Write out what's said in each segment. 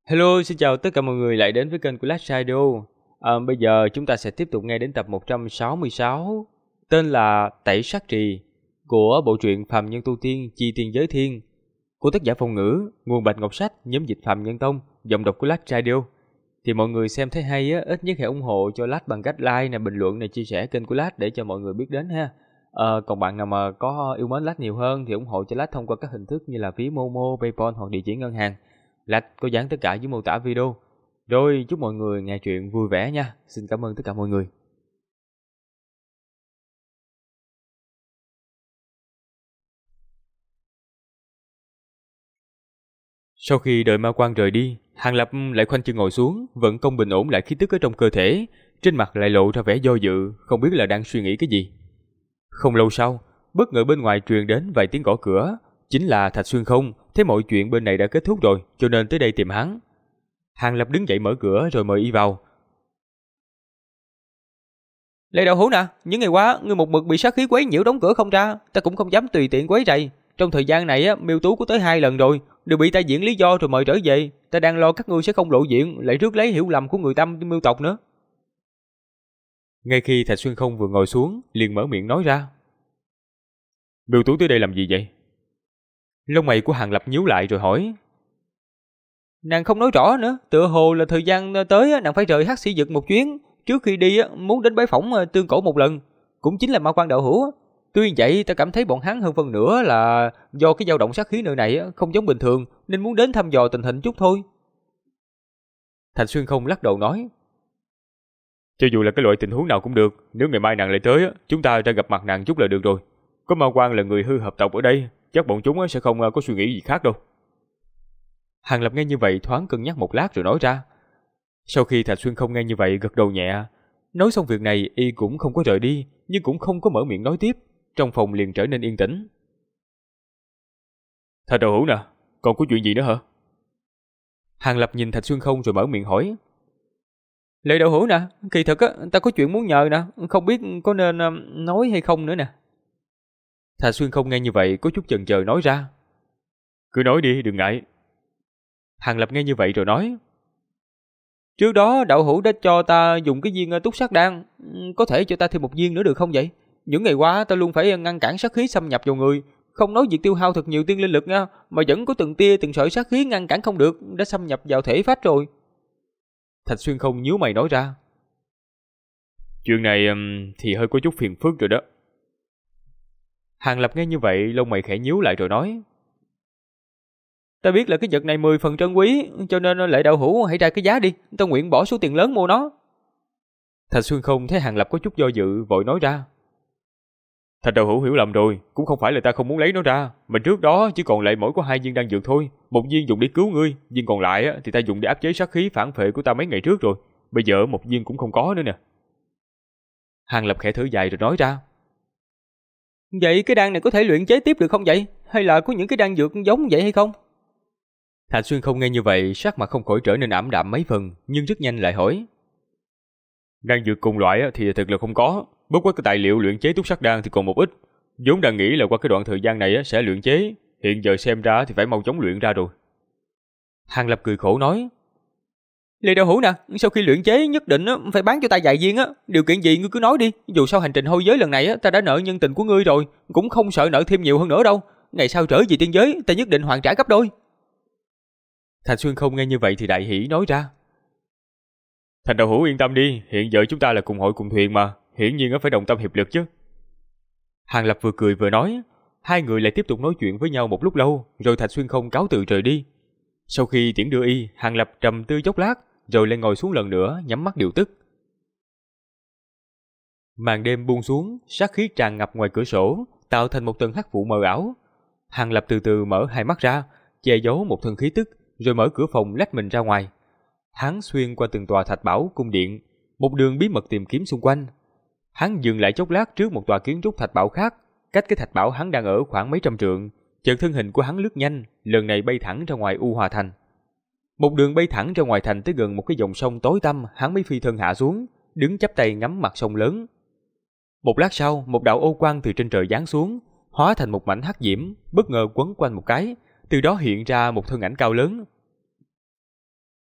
Hello, xin chào tất cả mọi người lại đến với kênh của Last Shadow. Bây giờ chúng ta sẽ tiếp tục nghe đến tập 166, tên là Tẩy Sát Trì, của bộ truyện Phàm Nhân Tu Tiên Chi Tiên Giới Thiên, của tác giả Phong Ngữ, nguồn Bạch Ngọc Sách, nhóm dịch Phàm Nhân Tông, giọng đọc của Last Shadow. Thì mọi người xem thấy hay á, ít nhất hãy ủng hộ cho Last bằng cách like nè, bình luận nè, chia sẻ kênh của Last để cho mọi người biết đến ha. Còn bạn nào mà có yêu mến Last nhiều hơn thì ủng hộ cho Last thông qua các hình thức như là ví Momo, PayPal hoặc địa chỉ ngân hàng. Lạch có dán tất cả dưới mô tả video. Rồi chúc mọi người nghe chuyện vui vẻ nha. Xin cảm ơn tất cả mọi người. Sau khi đợi ma quan rời đi, Hàng Lập lại khoanh chân ngồi xuống, vẫn công bình ổn lại khí tức ở trong cơ thể, trên mặt lại lộ ra vẻ do dự, không biết là đang suy nghĩ cái gì. Không lâu sau, bất ngờ bên ngoài truyền đến vài tiếng gõ cửa, chính là Thạch Xuyên Không, thấy mọi chuyện bên này đã kết thúc rồi, cho nên tới đây tìm hắn. Hàng Lập đứng dậy mở cửa rồi mời y vào. Lê Đạo Hữu nè, những ngày qua ngươi một mực bị sát khí quấy nhiễu đóng cửa không ra, ta cũng không dám tùy tiện quấy rầy. Trong thời gian này á, Miêu Tú có tới 2 lần rồi, đều bị ta diễn lý do rồi mời trở về. Ta đang lo các ngươi sẽ không lộ diện, lại rước lấy hiểu lầm của người Tâm Miêu tộc nữa. Ngay khi Thạch Xuyên Không vừa ngồi xuống, liền mở miệng nói ra. Miêu Tú tới đây làm gì vậy? Lông mày của Hàng Lập nhíu lại rồi hỏi. Nàng không nói rõ nữa, tựa hồ là thời gian tới nàng phải rời Hắc Sĩ Dực một chuyến, trước khi đi muốn đến bái phỏng Tương Cổ một lần, cũng chính là Ma Quan đạo hữu. Tuy vậy ta cảm thấy bọn hắn hơn phần nữa là do cái dao động sát khí nơi này không giống bình thường, nên muốn đến thăm dò tình hình chút thôi. Thạch Xuyên Không lắc đầu nói. Cho dù là cái loại tình huống nào cũng được, nếu ngày mai nàng lại tới, chúng ta ra gặp mặt nàng chút là được rồi. Có Ma Quan là người hư hợp tộc ở đây, chắc bọn chúng sẽ không có suy nghĩ gì khác đâu. Hàng Lập nghe như vậy thoáng cân nhắc một lát rồi nói ra. Sau khi Thạch Xuyên Không nghe như vậy gật đầu nhẹ. Nói xong việc này y cũng không có rời đi, nhưng cũng không có mở miệng nói tiếp. Trong phòng liền trở nên yên tĩnh. Thạch đạo hữu nè, còn có chuyện gì nữa hả? Hàng Lập nhìn Thạch Xuyên Không rồi mở miệng hỏi. Lệ đạo hữu nè, kỳ thực ta có chuyện muốn nhờ nè, không biết có nên nói hay không nữa nè. Thạch Xuyên Không nghe như vậy có chút chần chờ nói ra. Cứ nói đi, đừng ngại. Hàng Lập nghe như vậy rồi nói. Trước đó đạo hữu đã cho ta dùng cái viên túc sát đan, có thể cho ta thêm một viên nữa được không vậy? Những ngày qua ta luôn phải ngăn cản sát khí xâm nhập vào người, không nói việc tiêu hao thật nhiều tiên linh lực nha, mà vẫn có từng tia từng sợi sát khí ngăn cản không được, đã xâm nhập vào thể phách rồi. Thạch Xuyên Không nhíu mày nói ra. Chuyện này thì hơi có chút phiền phức rồi đó. Hàng Lập nghe như vậy lông mày khẽ nhíu lại rồi nói. Ta biết là cái vật này 10 phần trân quý, cho nên Lệ đạo hữu hãy ra cái giá đi, ta nguyện bỏ số tiền lớn mua nó. Thạch Xuyên Không thấy Hàng Lập có chút do dự, vội nói ra. Thạch đạo hữu hiểu lầm rồi, cũng không phải là ta không muốn lấy nó ra, mà trước đó chỉ còn lại mỗi có 2 viên đan dược thôi, một viên dùng để cứu ngươi, viên còn lại thì ta dùng để áp chế sát khí phản phệ của ta mấy ngày trước rồi, bây giờ một viên cũng không có nữa nè. Hàng Lập khẽ thở dài rồi nói ra. Vậy cái đan này có thể luyện chế tiếp được không vậy? Hay là có những cái đan dược giống vậy hay không? Thạch Xuyên Không nghe như vậy, sắc mặt không khỏi trở nên ảm đạm mấy phần, nhưng rất nhanh lại hỏi. Đan dược cùng loại thì thật là không có, bất quá cái tài liệu luyện chế túc sát đan thì còn một ít. Vốn đang nghĩ là qua cái đoạn thời gian này sẽ luyện chế, hiện giờ xem ra thì phải mau chóng luyện ra rồi. Hàng Lập cười khổ nói. Lê đạo hữu nè, sau khi luyện chế nhất định phải bán cho ta vài viên á, điều kiện gì ngươi cứ nói đi, dù sao hành trình hôi giới lần này ta đã nợ nhân tình của ngươi rồi, cũng không sợ nợ thêm nhiều hơn nữa đâu, ngày sau trở về tiên giới ta nhất định hoàn trả gấp đôi. Thạch Xuyên Không nghe như vậy thì đại hỉ nói ra. Thành đạo hữu yên tâm đi, hiện giờ chúng ta là cùng hội cùng thuyền mà, hiển nhiên phải đồng tâm hiệp lực chứ. Hàng Lập vừa cười vừa nói, hai người lại tiếp tục nói chuyện với nhau một lúc lâu, rồi Thạch Xuyên Không cáo từ rời đi. Sau khi tiễn đưa y, Hàng Lập trầm tư chốc lát, rồi lên ngồi xuống lần nữa, nhắm mắt điều tức. Màn đêm buông xuống, sát khí tràn ngập ngoài cửa sổ, tạo thành một tầng hắc vụ mờ ảo. Hàng Lập từ từ mở hai mắt ra, che giấu một thân khí tức, rồi mở cửa phòng lách mình ra ngoài. Hắn xuyên qua từng tòa thạch bảo cung điện, một đường bí mật tìm kiếm xung quanh. Hắn dừng lại chốc lát trước một tòa kiến trúc thạch bảo khác, cách cái thạch bảo hắn đang ở khoảng mấy trăm trượng. Chợt thân hình của hắn lướt nhanh, lần này bay thẳng ra ngoài U Hòa Thành. Một đường bay thẳng ra ngoài thành tới gần một cái dòng sông tối tăm, hắn mới phi thân hạ xuống, đứng chắp tay ngắm mặt sông lớn. Một lát sau, một đạo ô quang từ trên trời giáng xuống, hóa thành một mảnh hắc diễm, bất ngờ quấn quanh một cái, từ đó hiện ra một thân ảnh cao lớn.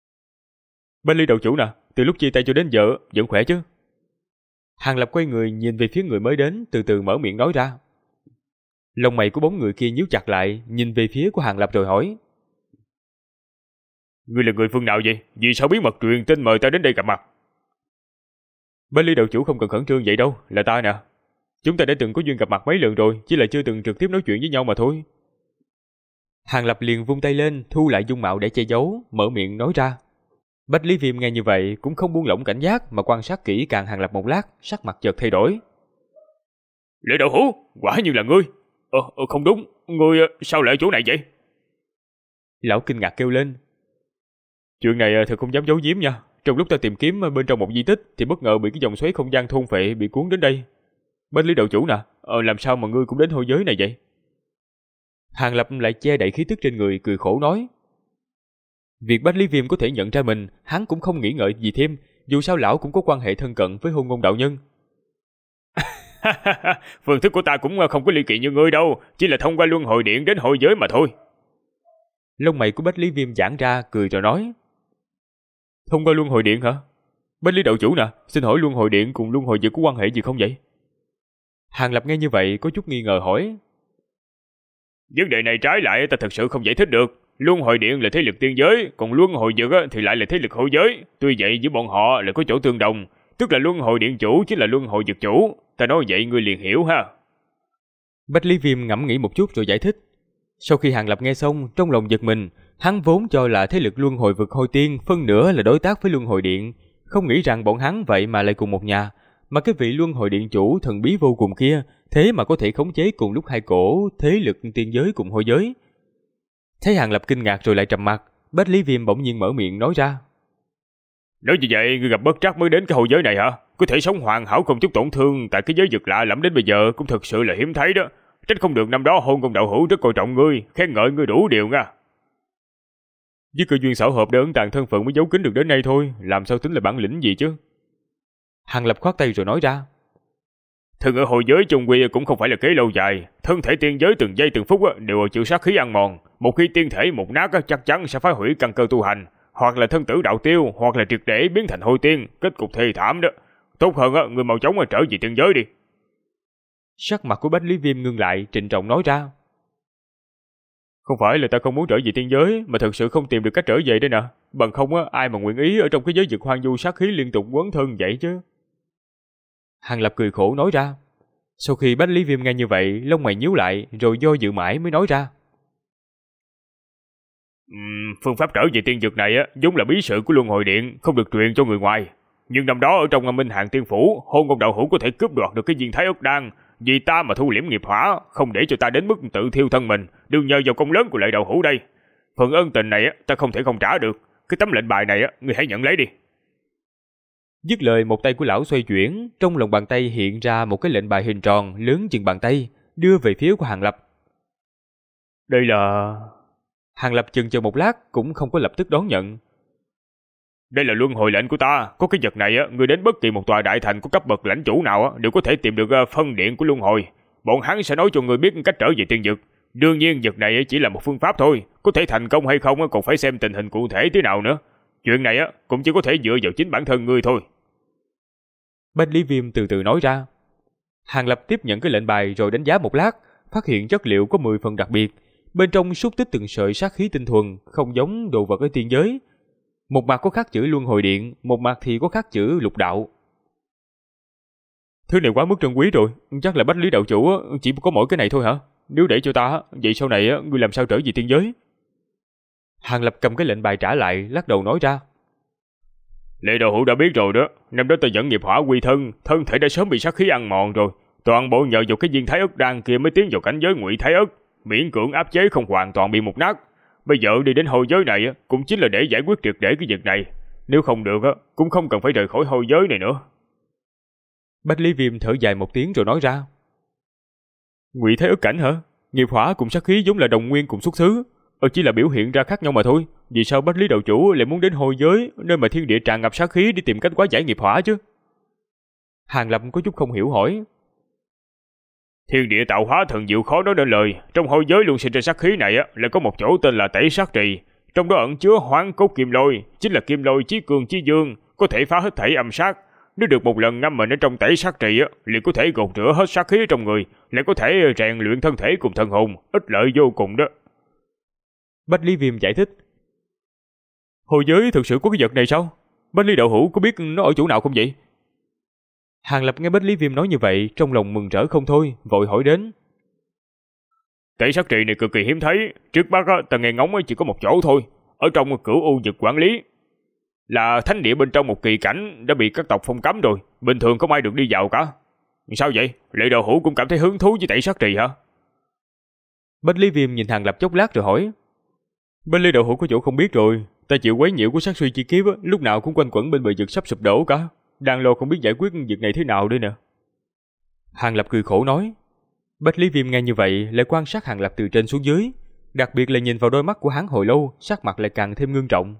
Bách Lý đạo chủ nè, từ lúc chia tay cho đến giờ vẫn khỏe chứ? Hàng Lập quay người nhìn về phía người mới đến, từ từ mở miệng nói ra. Lông mày của bóng người kia nhíu chặt lại, nhìn về phía của Hàng Lập rồi hỏi. Ngươi là người phương nào vậy? Vì sao bí mật truyền tin mời ta đến đây gặp mặt? Bách Lý đạo chủ không cần khẩn trương vậy đâu, là ta nè. Chúng ta đã từng có duyên gặp mặt mấy lần rồi, chỉ là chưa từng trực tiếp nói chuyện với nhau mà thôi. Hàng Lập liền vung tay lên, thu lại dung mạo để che giấu, mở miệng nói ra. Bách Lý Viêm nghe như vậy cũng không buông lỏng cảnh giác mà quan sát kỹ càng Hàng Lập một lát, sắc mặt chợt thay đổi. Lệ Đạo Hữu, quả như là ngươi. Không đúng, ngươi sao lại ở chỗ này vậy? Lão kinh ngạc kêu lên. Chuyện này thật không dám giấu giếm nha. Trong lúc ta tìm kiếm bên trong một di tích thì bất ngờ bị cái dòng xoáy không gian thôn phệ bị cuốn đến đây. Bách Lý đạo chủ nè, làm sao mà ngươi cũng đến hôi giới này vậy? Hàng Lập lại che đậy khí tức trên người, cười khổ nói. Việc Bách Lý Viêm có thể nhận ra mình, hắn cũng không nghĩ ngợi gì thêm, dù sao lão cũng có quan hệ thân cận với Hôn Ngôn đạo nhân. Phương thức của ta cũng không có ly kỳ như ngươi đâu, chỉ là thông qua luân hồi điện đến hôi giới mà thôi. Lông mày của Bách Lý Viêm giãn ra, cười rồi nói. Thông qua luân hồi điện hả? Bách Lý đạo chủ nè, xin hỏi luân hồi điện cùng luân hồi vực có quan hệ gì không vậy? Hàng Lập nghe như vậy có chút nghi ngờ hỏi. Vấn đề này trái lại ta thật sự không giải thích được. Luân hồi điện là thế lực tiên giới, còn luân hồi vực thì lại là thế lực hôi giới. Tuy vậy giữa bọn họ lại có chỗ tương đồng, tức là luân hồi điện chủ chính là luân hồi vực chủ. Ta nói vậy ngươi liền hiểu ha. Bách Lý Viêm ngẫm nghĩ một chút rồi giải thích. Sau khi Hàng Lập nghe xong, trong lòng giật mình, hắn vốn cho là thế lực luân hồi vực hôi tiên phân nửa là đối tác với luân hồi điện, không nghĩ rằng bọn hắn vậy mà lại cùng một nhà, mà cái vị luân hồi điện chủ thần bí vô cùng kia, thế mà có thể khống chế cùng lúc hai cổ thế lực tiên giới cùng hôi giới. Thấy Hàng Lập kinh ngạc rồi lại trầm mặc, Bách Lý Viêm bỗng nhiên mở miệng nói ra. Nói như vậy, ngươi gặp bất trắc mới đến cái hôi giới này hả? Có thể sống hoàn hảo không chút tổn thương tại cái giới vực lạ lẫm đến bây giờ cũng thực sự là hiếm thấy đó. Trách không được năm đó Hôn Ngôn đạo hữu rất coi trọng ngươi, khen ngợi ngươi đủ điều nha. Với cơ duyên xảo hợp để ẩn tàng thân phận mới giấu kín được đến nay thôi, làm sao tính là bản lĩnh gì chứ? Hàng Lập khoát tay rồi nói ra. Thường ở hồi giới chung quy cũng không phải là kế lâu dài, thân thể tiên giới từng giây từng phút đều chịu sát khí ăn mòn, một khi tiên thể một nát chắc chắn sẽ phá hủy căn cơ tu hành, hoặc là thân tử đạo tiêu, hoặc là triệt để biến thành hôi tiên, kết cục thê thảm đó. Tốt hơn người mau chóng trở về tiên giới đi. Sắc mặt của Bách Lý Viêm ngưng lại, trịnh trọng nói ra. Không phải là ta không muốn trở về tiên giới, mà thật sự không tìm được cách trở về đây nè. Bằng không ai mà nguyện ý ở trong cái giới vực hoang vu sát khí liên tục quấn thân vậy chứ. Hàng Lập cười khổ nói ra. Sau khi Bách Lý Viêm nghe như vậy, lông mày nhíu lại, rồi do dự mãi mới nói ra. Phương pháp trở về tiên vực này vốn là bí sự của luân hồi điện, không được truyền cho người ngoài. Nhưng năm đó ở trong Minh Hàng Tiên Phủ, Hôn Ngôn đạo hữu có thể cướp đoạt được cái viên Thái Ức Đan, vì ta mà thu liễm nghiệp hỏa, không để cho ta đến mức tự thiêu thân mình, đều nhờ vào công lớn của Lệ đạo hữu đây. Phần ân tình này ta không thể không trả được. Cái tấm lệnh bài này ngươi hãy nhận lấy đi. Dứt lời, một tay của lão xoay chuyển, trong lòng bàn tay hiện ra một cái lệnh bài hình tròn lớn chừng bàn tay, đưa về phía của Hàng Lập. Đây là... Hàng Lập chần chờ một lát cũng không có lập tức đón nhận. Đây là luân hồi lệnh của ta, có cái vật này người đến bất kỳ một tòa đại thành có cấp bậc lãnh chủ nào đều có thể tìm được phân điện của luân hồi. Bọn hắn sẽ nói cho người biết cách trở về tiên vực. Đương nhiên vật này chỉ là một phương pháp thôi, có thể thành công hay không còn phải xem tình hình cụ thể thế nào nữa. Chuyện này cũng chỉ có thể dựa vào chính bản thân ngươi thôi. Bách Lý Viêm từ từ nói ra. Hàng Lập tiếp nhận cái lệnh bài rồi đánh giá một lát, phát hiện chất liệu có 10 phần đặc biệt, bên trong xúc tích từng sợi sát khí tinh thuần, không giống đồ vật ở tiên giới. Một mặt có khắc chữ luân hồi điện, một mặt thì có khắc chữ lục đạo. Thứ này quá mức trân quý rồi, chắc là Bách Lý đạo chủ chỉ có mỗi cái này thôi hả? Nếu để cho ta, vậy sau này ngươi làm sao trở về tiên giới? Hàng Lập cầm cái lệnh bài trả lại, lắc đầu nói ra. Lệ đạo hữu đã biết rồi đó, năm đó ta dẫn nghiệp hỏa quy thân, thân thể đã sớm bị sát khí ăn mòn rồi, toàn bộ nhờ vào cái viên Thái Ức Đan kia mới tiến vào cảnh giới Ngụy Thái Ức, miễn cưỡng áp chế không hoàn toàn bị mục nát. Bây giờ đi đến hôi giới này cũng chính là để giải quyết triệt để cái việc này, nếu không được cũng không cần phải rời khỏi hôi giới này nữa. Bách Lý Viêm thở dài một tiếng rồi nói ra. Ngụy Thái Ức cảnh hả? Nghiệp hỏa cùng sát khí giống là đồng nguyên cùng xuất xứ, chỉ là biểu hiện ra khác nhau mà thôi. Vì sao Bách Lý đạo chủ lại muốn đến hôi giới, nơi mà thiên địa tràn ngập sát khí, để tìm cách hóa giải nghiệp hỏa chứ? Hàng Lập có chút không hiểu hỏi. Thiên địa tạo hóa thần diệu khó nói nên lời, trong hôi giới luôn sinh ra sát khí này là có một chỗ tên là Tẩy Sát Trì, trong đó ẩn chứa hoán cốt kim lôi, chính là kim lôi chí cường chí dương, có thể phá hết thảy âm sát. Nếu được một lần ngâm mình ở trong tẩy sát trì liền có thể gột rửa hết sát khí trong người, lại có thể rèn luyện thân thể cùng thần hồn, ích lợi vô cùng đó. Bách Lý Viêm giải thích. Hồi giới thực sự có cái vật này sao? Bách Lý đạo hữu có biết nó ở chỗ nào không vậy? Hàng Lập nghe Bách Lý Viêm nói như vậy, trong lòng mừng rỡ không thôi, vội hỏi đến. Tẩy sát trì này cực kỳ hiếm thấy, trước mắt ta nghe ngóng chỉ có một chỗ thôi, ở trong Cửu U vực quản lý. Là thánh địa bên trong một kỳ cảnh đã bị các tộc phong cấm rồi, bình thường không ai được đi vào cả. Sao vậy? Lệ đạo hữu cũng cảm thấy hứng thú với tẩy sát trì hả? Bách Lý Viêm nhìn Hàng Lập chốc lát rồi hỏi. Bách Lý đạo hữu có chỗ không biết rồi, ta chịu quấy nhiễu của sát suy chi kiếp lúc nào cũng quanh quẩn bên bờ vực sắp sụp đổ cả, đang lo không biết giải quyết việc này thế nào đây nè. Hàng Lập cười khổ nói. Bách Lý Viêm nghe như vậy lại quan sát Hàng Lập từ trên xuống dưới, đặc biệt là nhìn vào đôi mắt của hắn hồi lâu, sắc mặt lại càng thêm ngưng trọng.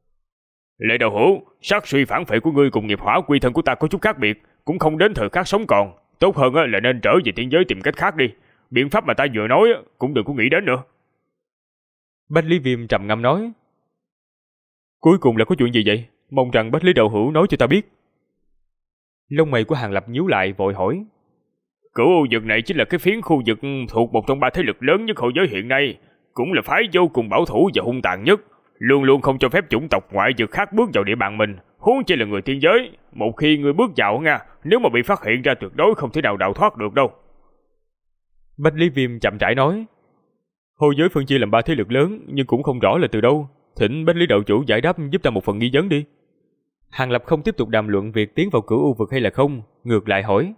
Lệ đạo hữu, sát suy phản phệ của ngươi cùng nghiệp hỏa quy thân của ta có chút khác biệt, cũng không đến thời khắc sống còn, tốt hơn là nên trở về tiên giới tìm cách khác đi. Biện pháp mà ta vừa nói cũng đừng có nghĩ đến nữa. Bách Lý Viêm trầm ngâm nói. Cuối cùng là có chuyện gì vậy? Mong rằng Bách Lý đạo hữu nói cho ta biết. Lông mày của Hàng Lập nhíu lại vội hỏi. Cửu U vực này chính là cái phiến khu vực thuộc một trong ba thế lực lớn nhất hậu giới hiện nay, cũng là phái vô cùng bảo thủ và hung tàn nhất, luôn luôn không cho phép chủng tộc ngoại vực khác bước vào địa bàn mình, huống chi là người tiên giới. Một khi người bước vào nha, nếu mà bị phát hiện ra tuyệt đối không thể nào đào thoát được đâu. Bách Lý Viêm chậm rãi nói. Hậu giới phân chia làm ba thế lực lớn, nhưng cũng không rõ là từ đâu. Thỉnh Bách Lý đạo chủ giải đáp giúp ta một phần nghi vấn đi. Hàng Lập không tiếp tục đàm luận việc tiến vào Cửu U vực hay là không, ngược lại hỏi.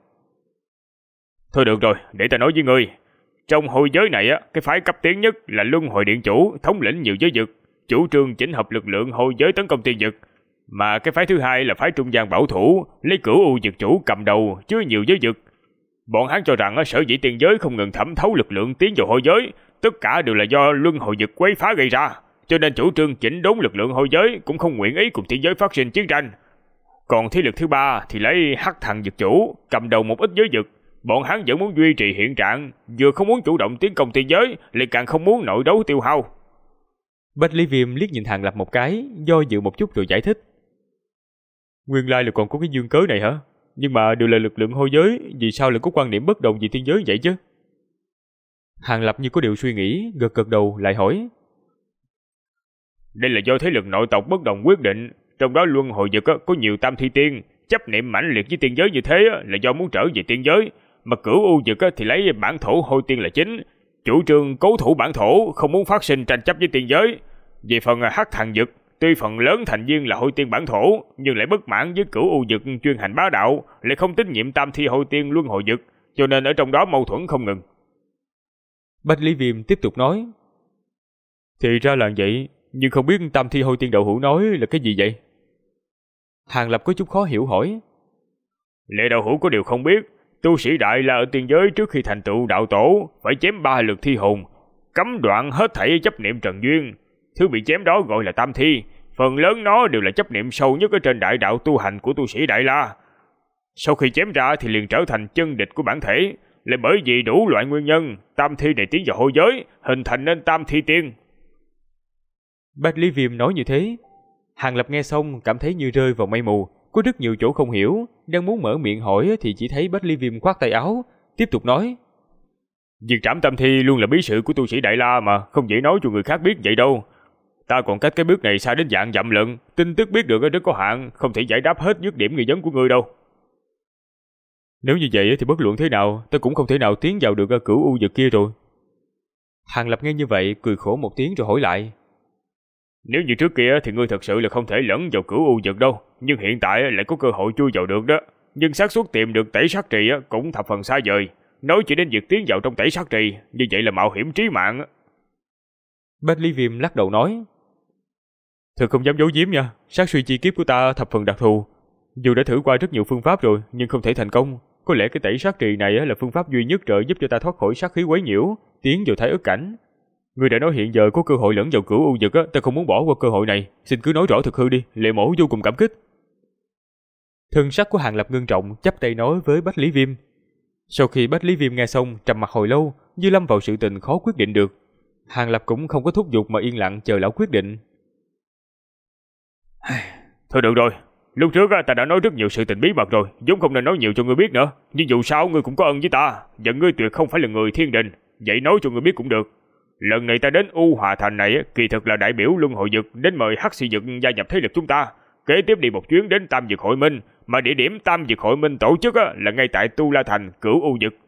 Thôi được rồi, để ta nói với ngươi. Trong hội giới này cái phái cấp tiến nhất là Luân Hồi Điện chủ, thống lĩnh nhiều giới vực, chủ trương chỉnh hợp lực lượng hội giới tấn công tiên vực. Mà cái phái thứ hai là phái trung gian bảo thủ, lấy Cửu U vực chủ cầm đầu, chứa nhiều giới vực. Bọn hắn cho rằng sở dĩ tiên giới không ngừng thẩm thấu lực lượng tiến vào hội giới, tất cả đều là do Luân Hồi vực quấy phá gây ra, cho nên chủ trương chỉnh đốn lực lượng hội giới cũng không nguyện ý cùng tiên giới phát sinh chiến tranh. Còn thế lực thứ ba thì lấy Hắc Thần vực chủ cầm đầu một ít giới vực. Bọn hắn vẫn muốn duy trì hiện trạng, vừa không muốn chủ động tiến công tiên giới, lại càng không muốn nội đấu tiêu hao. Bách Lý Viêm liếc nhìn Hàng Lập một cái, do dự một chút rồi giải thích. Nguyên lai là còn có cái dương cớ này hả? Nhưng mà đều là lực lượng hôi giới, vì sao lại có quan niệm bất đồng về tiên giới vậy chứ? Hàng Lập như có điều suy nghĩ, gật gật đầu lại hỏi. Đây là do thế lực nội tộc bất đồng quyết định, trong đó Luân Hồi vực có nhiều tam thi tiên, chấp niệm mãnh liệt với tiên giới như thế là do muốn trở về tiên giới, mà Cửu U vực thì lấy bản thổ hôi tiên là chính, chủ trương cố thủ bản thổ, không muốn phát sinh tranh chấp với tiên giới. Về phần Hắc Thần vực, tuy phần lớn thành viên là hôi tiên bản thổ, nhưng lại bất mãn với Cửu U vực chuyên hành bá đạo, lại không tín nhiệm tam thi hôi tiên Luân Hồi vực, cho nên ở trong đó mâu thuẫn không ngừng. Bách Lý Viêm tiếp tục nói. Thì ra là vậy, nhưng không biết tam thi hôi tiên đạo hữu nói là cái gì vậy? Hàng Lập có chút khó hiểu hỏi. Lệ đạo hữu có điều không biết, tu sĩ đại la ở tiên giới trước khi thành tựu đạo tổ phải chém 3 lượt thi hồn, cấm đoạn hết thảy chấp niệm trần duyên. Thứ bị chém đó gọi là tam thi, phần lớn nó đều là chấp niệm sâu nhất ở trên đại đạo tu hành của tu sĩ đại la. Sau khi chém ra thì liền trở thành chân địch của bản thể, lại bởi vì đủ loại nguyên nhân, tam thi này tiến vào hôi giới, hình thành nên tam thi tiên. Bách Lý Viêm nói như thế, Hàng Lập nghe xong cảm thấy như rơi vào mây mù, có rất nhiều chỗ không hiểu, đang muốn mở miệng hỏi thì chỉ thấy Bách Lý Viêm khoát tay áo, tiếp tục nói. Việc trảm tam thi luôn là bí sự của tu sĩ đại la mà, không dễ nói cho người khác biết vậy đâu. Ta còn cách cái bước này xa đến dạng dặm lận, tin tức biết được rất có hạn, không thể giải đáp hết dứt điểm nghi vấn của ngươi đâu. Nếu như vậy thì bất luận thế nào, ta cũng không thể nào tiến vào được Cửu U vực kia rồi. Hàng Lập nghe như vậy cười khổ một tiếng rồi hỏi lại. Nếu như trước kia thì ngươi thật sự là không thể lẫn vào Cửu U vực đâu, nhưng hiện tại lại có cơ hội chui vào được đó. Nhưng xác suất tìm được tẩy sát trì cũng thập phần xa vời. Nói chỉ đến việc tiến vào trong tẩy sát trì, như vậy là mạo hiểm trí mạng. Bách Lý Viêm lắc đầu nói. Thật không dám giấu giếm nha, sát suy chi kiếp của ta thập phần đặc thù. Dù đã thử qua rất nhiều phương pháp rồi, nhưng không thể thành công. Có lẽ cái tẩy sát trì này là phương pháp duy nhất trợ giúp cho ta thoát khỏi sát khí quấy nhiễu, tiến vào thái ức cảnh. Ngươi đã nói hiện giờ có cơ hội lẫn vào Cửu U vực ta không muốn bỏ qua cơ hội này, xin cứ nói rõ thực hư đi, Lệ mổ vô cùng cảm kích. Thân sắc của Hàng Lập ngưng trọng, chắp tay nói với Bách Lý Viêm. Sau khi Bách Lý Viêm nghe xong, trầm mặt hồi lâu, như lâm vào sự tình khó quyết định được. Hàng Lập cũng không có thúc giục mà yên lặng chờ lão quyết định. Thôi được rồi, lúc trước ta đã nói rất nhiều sự tình bí mật rồi, vốn không nên nói nhiều cho ngươi biết nữa. Nhưng dù sao ngươi cũng có ân với ta, và ngươi tuyệt không phải là người thiên đình, vậy nói cho ngươi biết cũng được. Lần này ta đến U Hòa Thành này kỳ thực là đại biểu Luân Hồi Vực đến mời Hắc Sĩ Vực gia nhập thế lực chúng ta. Kế tiếp đi một chuyến đến Tam Vực Hội Minh, mà địa điểm Tam Vực Hội Minh tổ chức là ngay tại Tu La Thành, Cửu U Vực.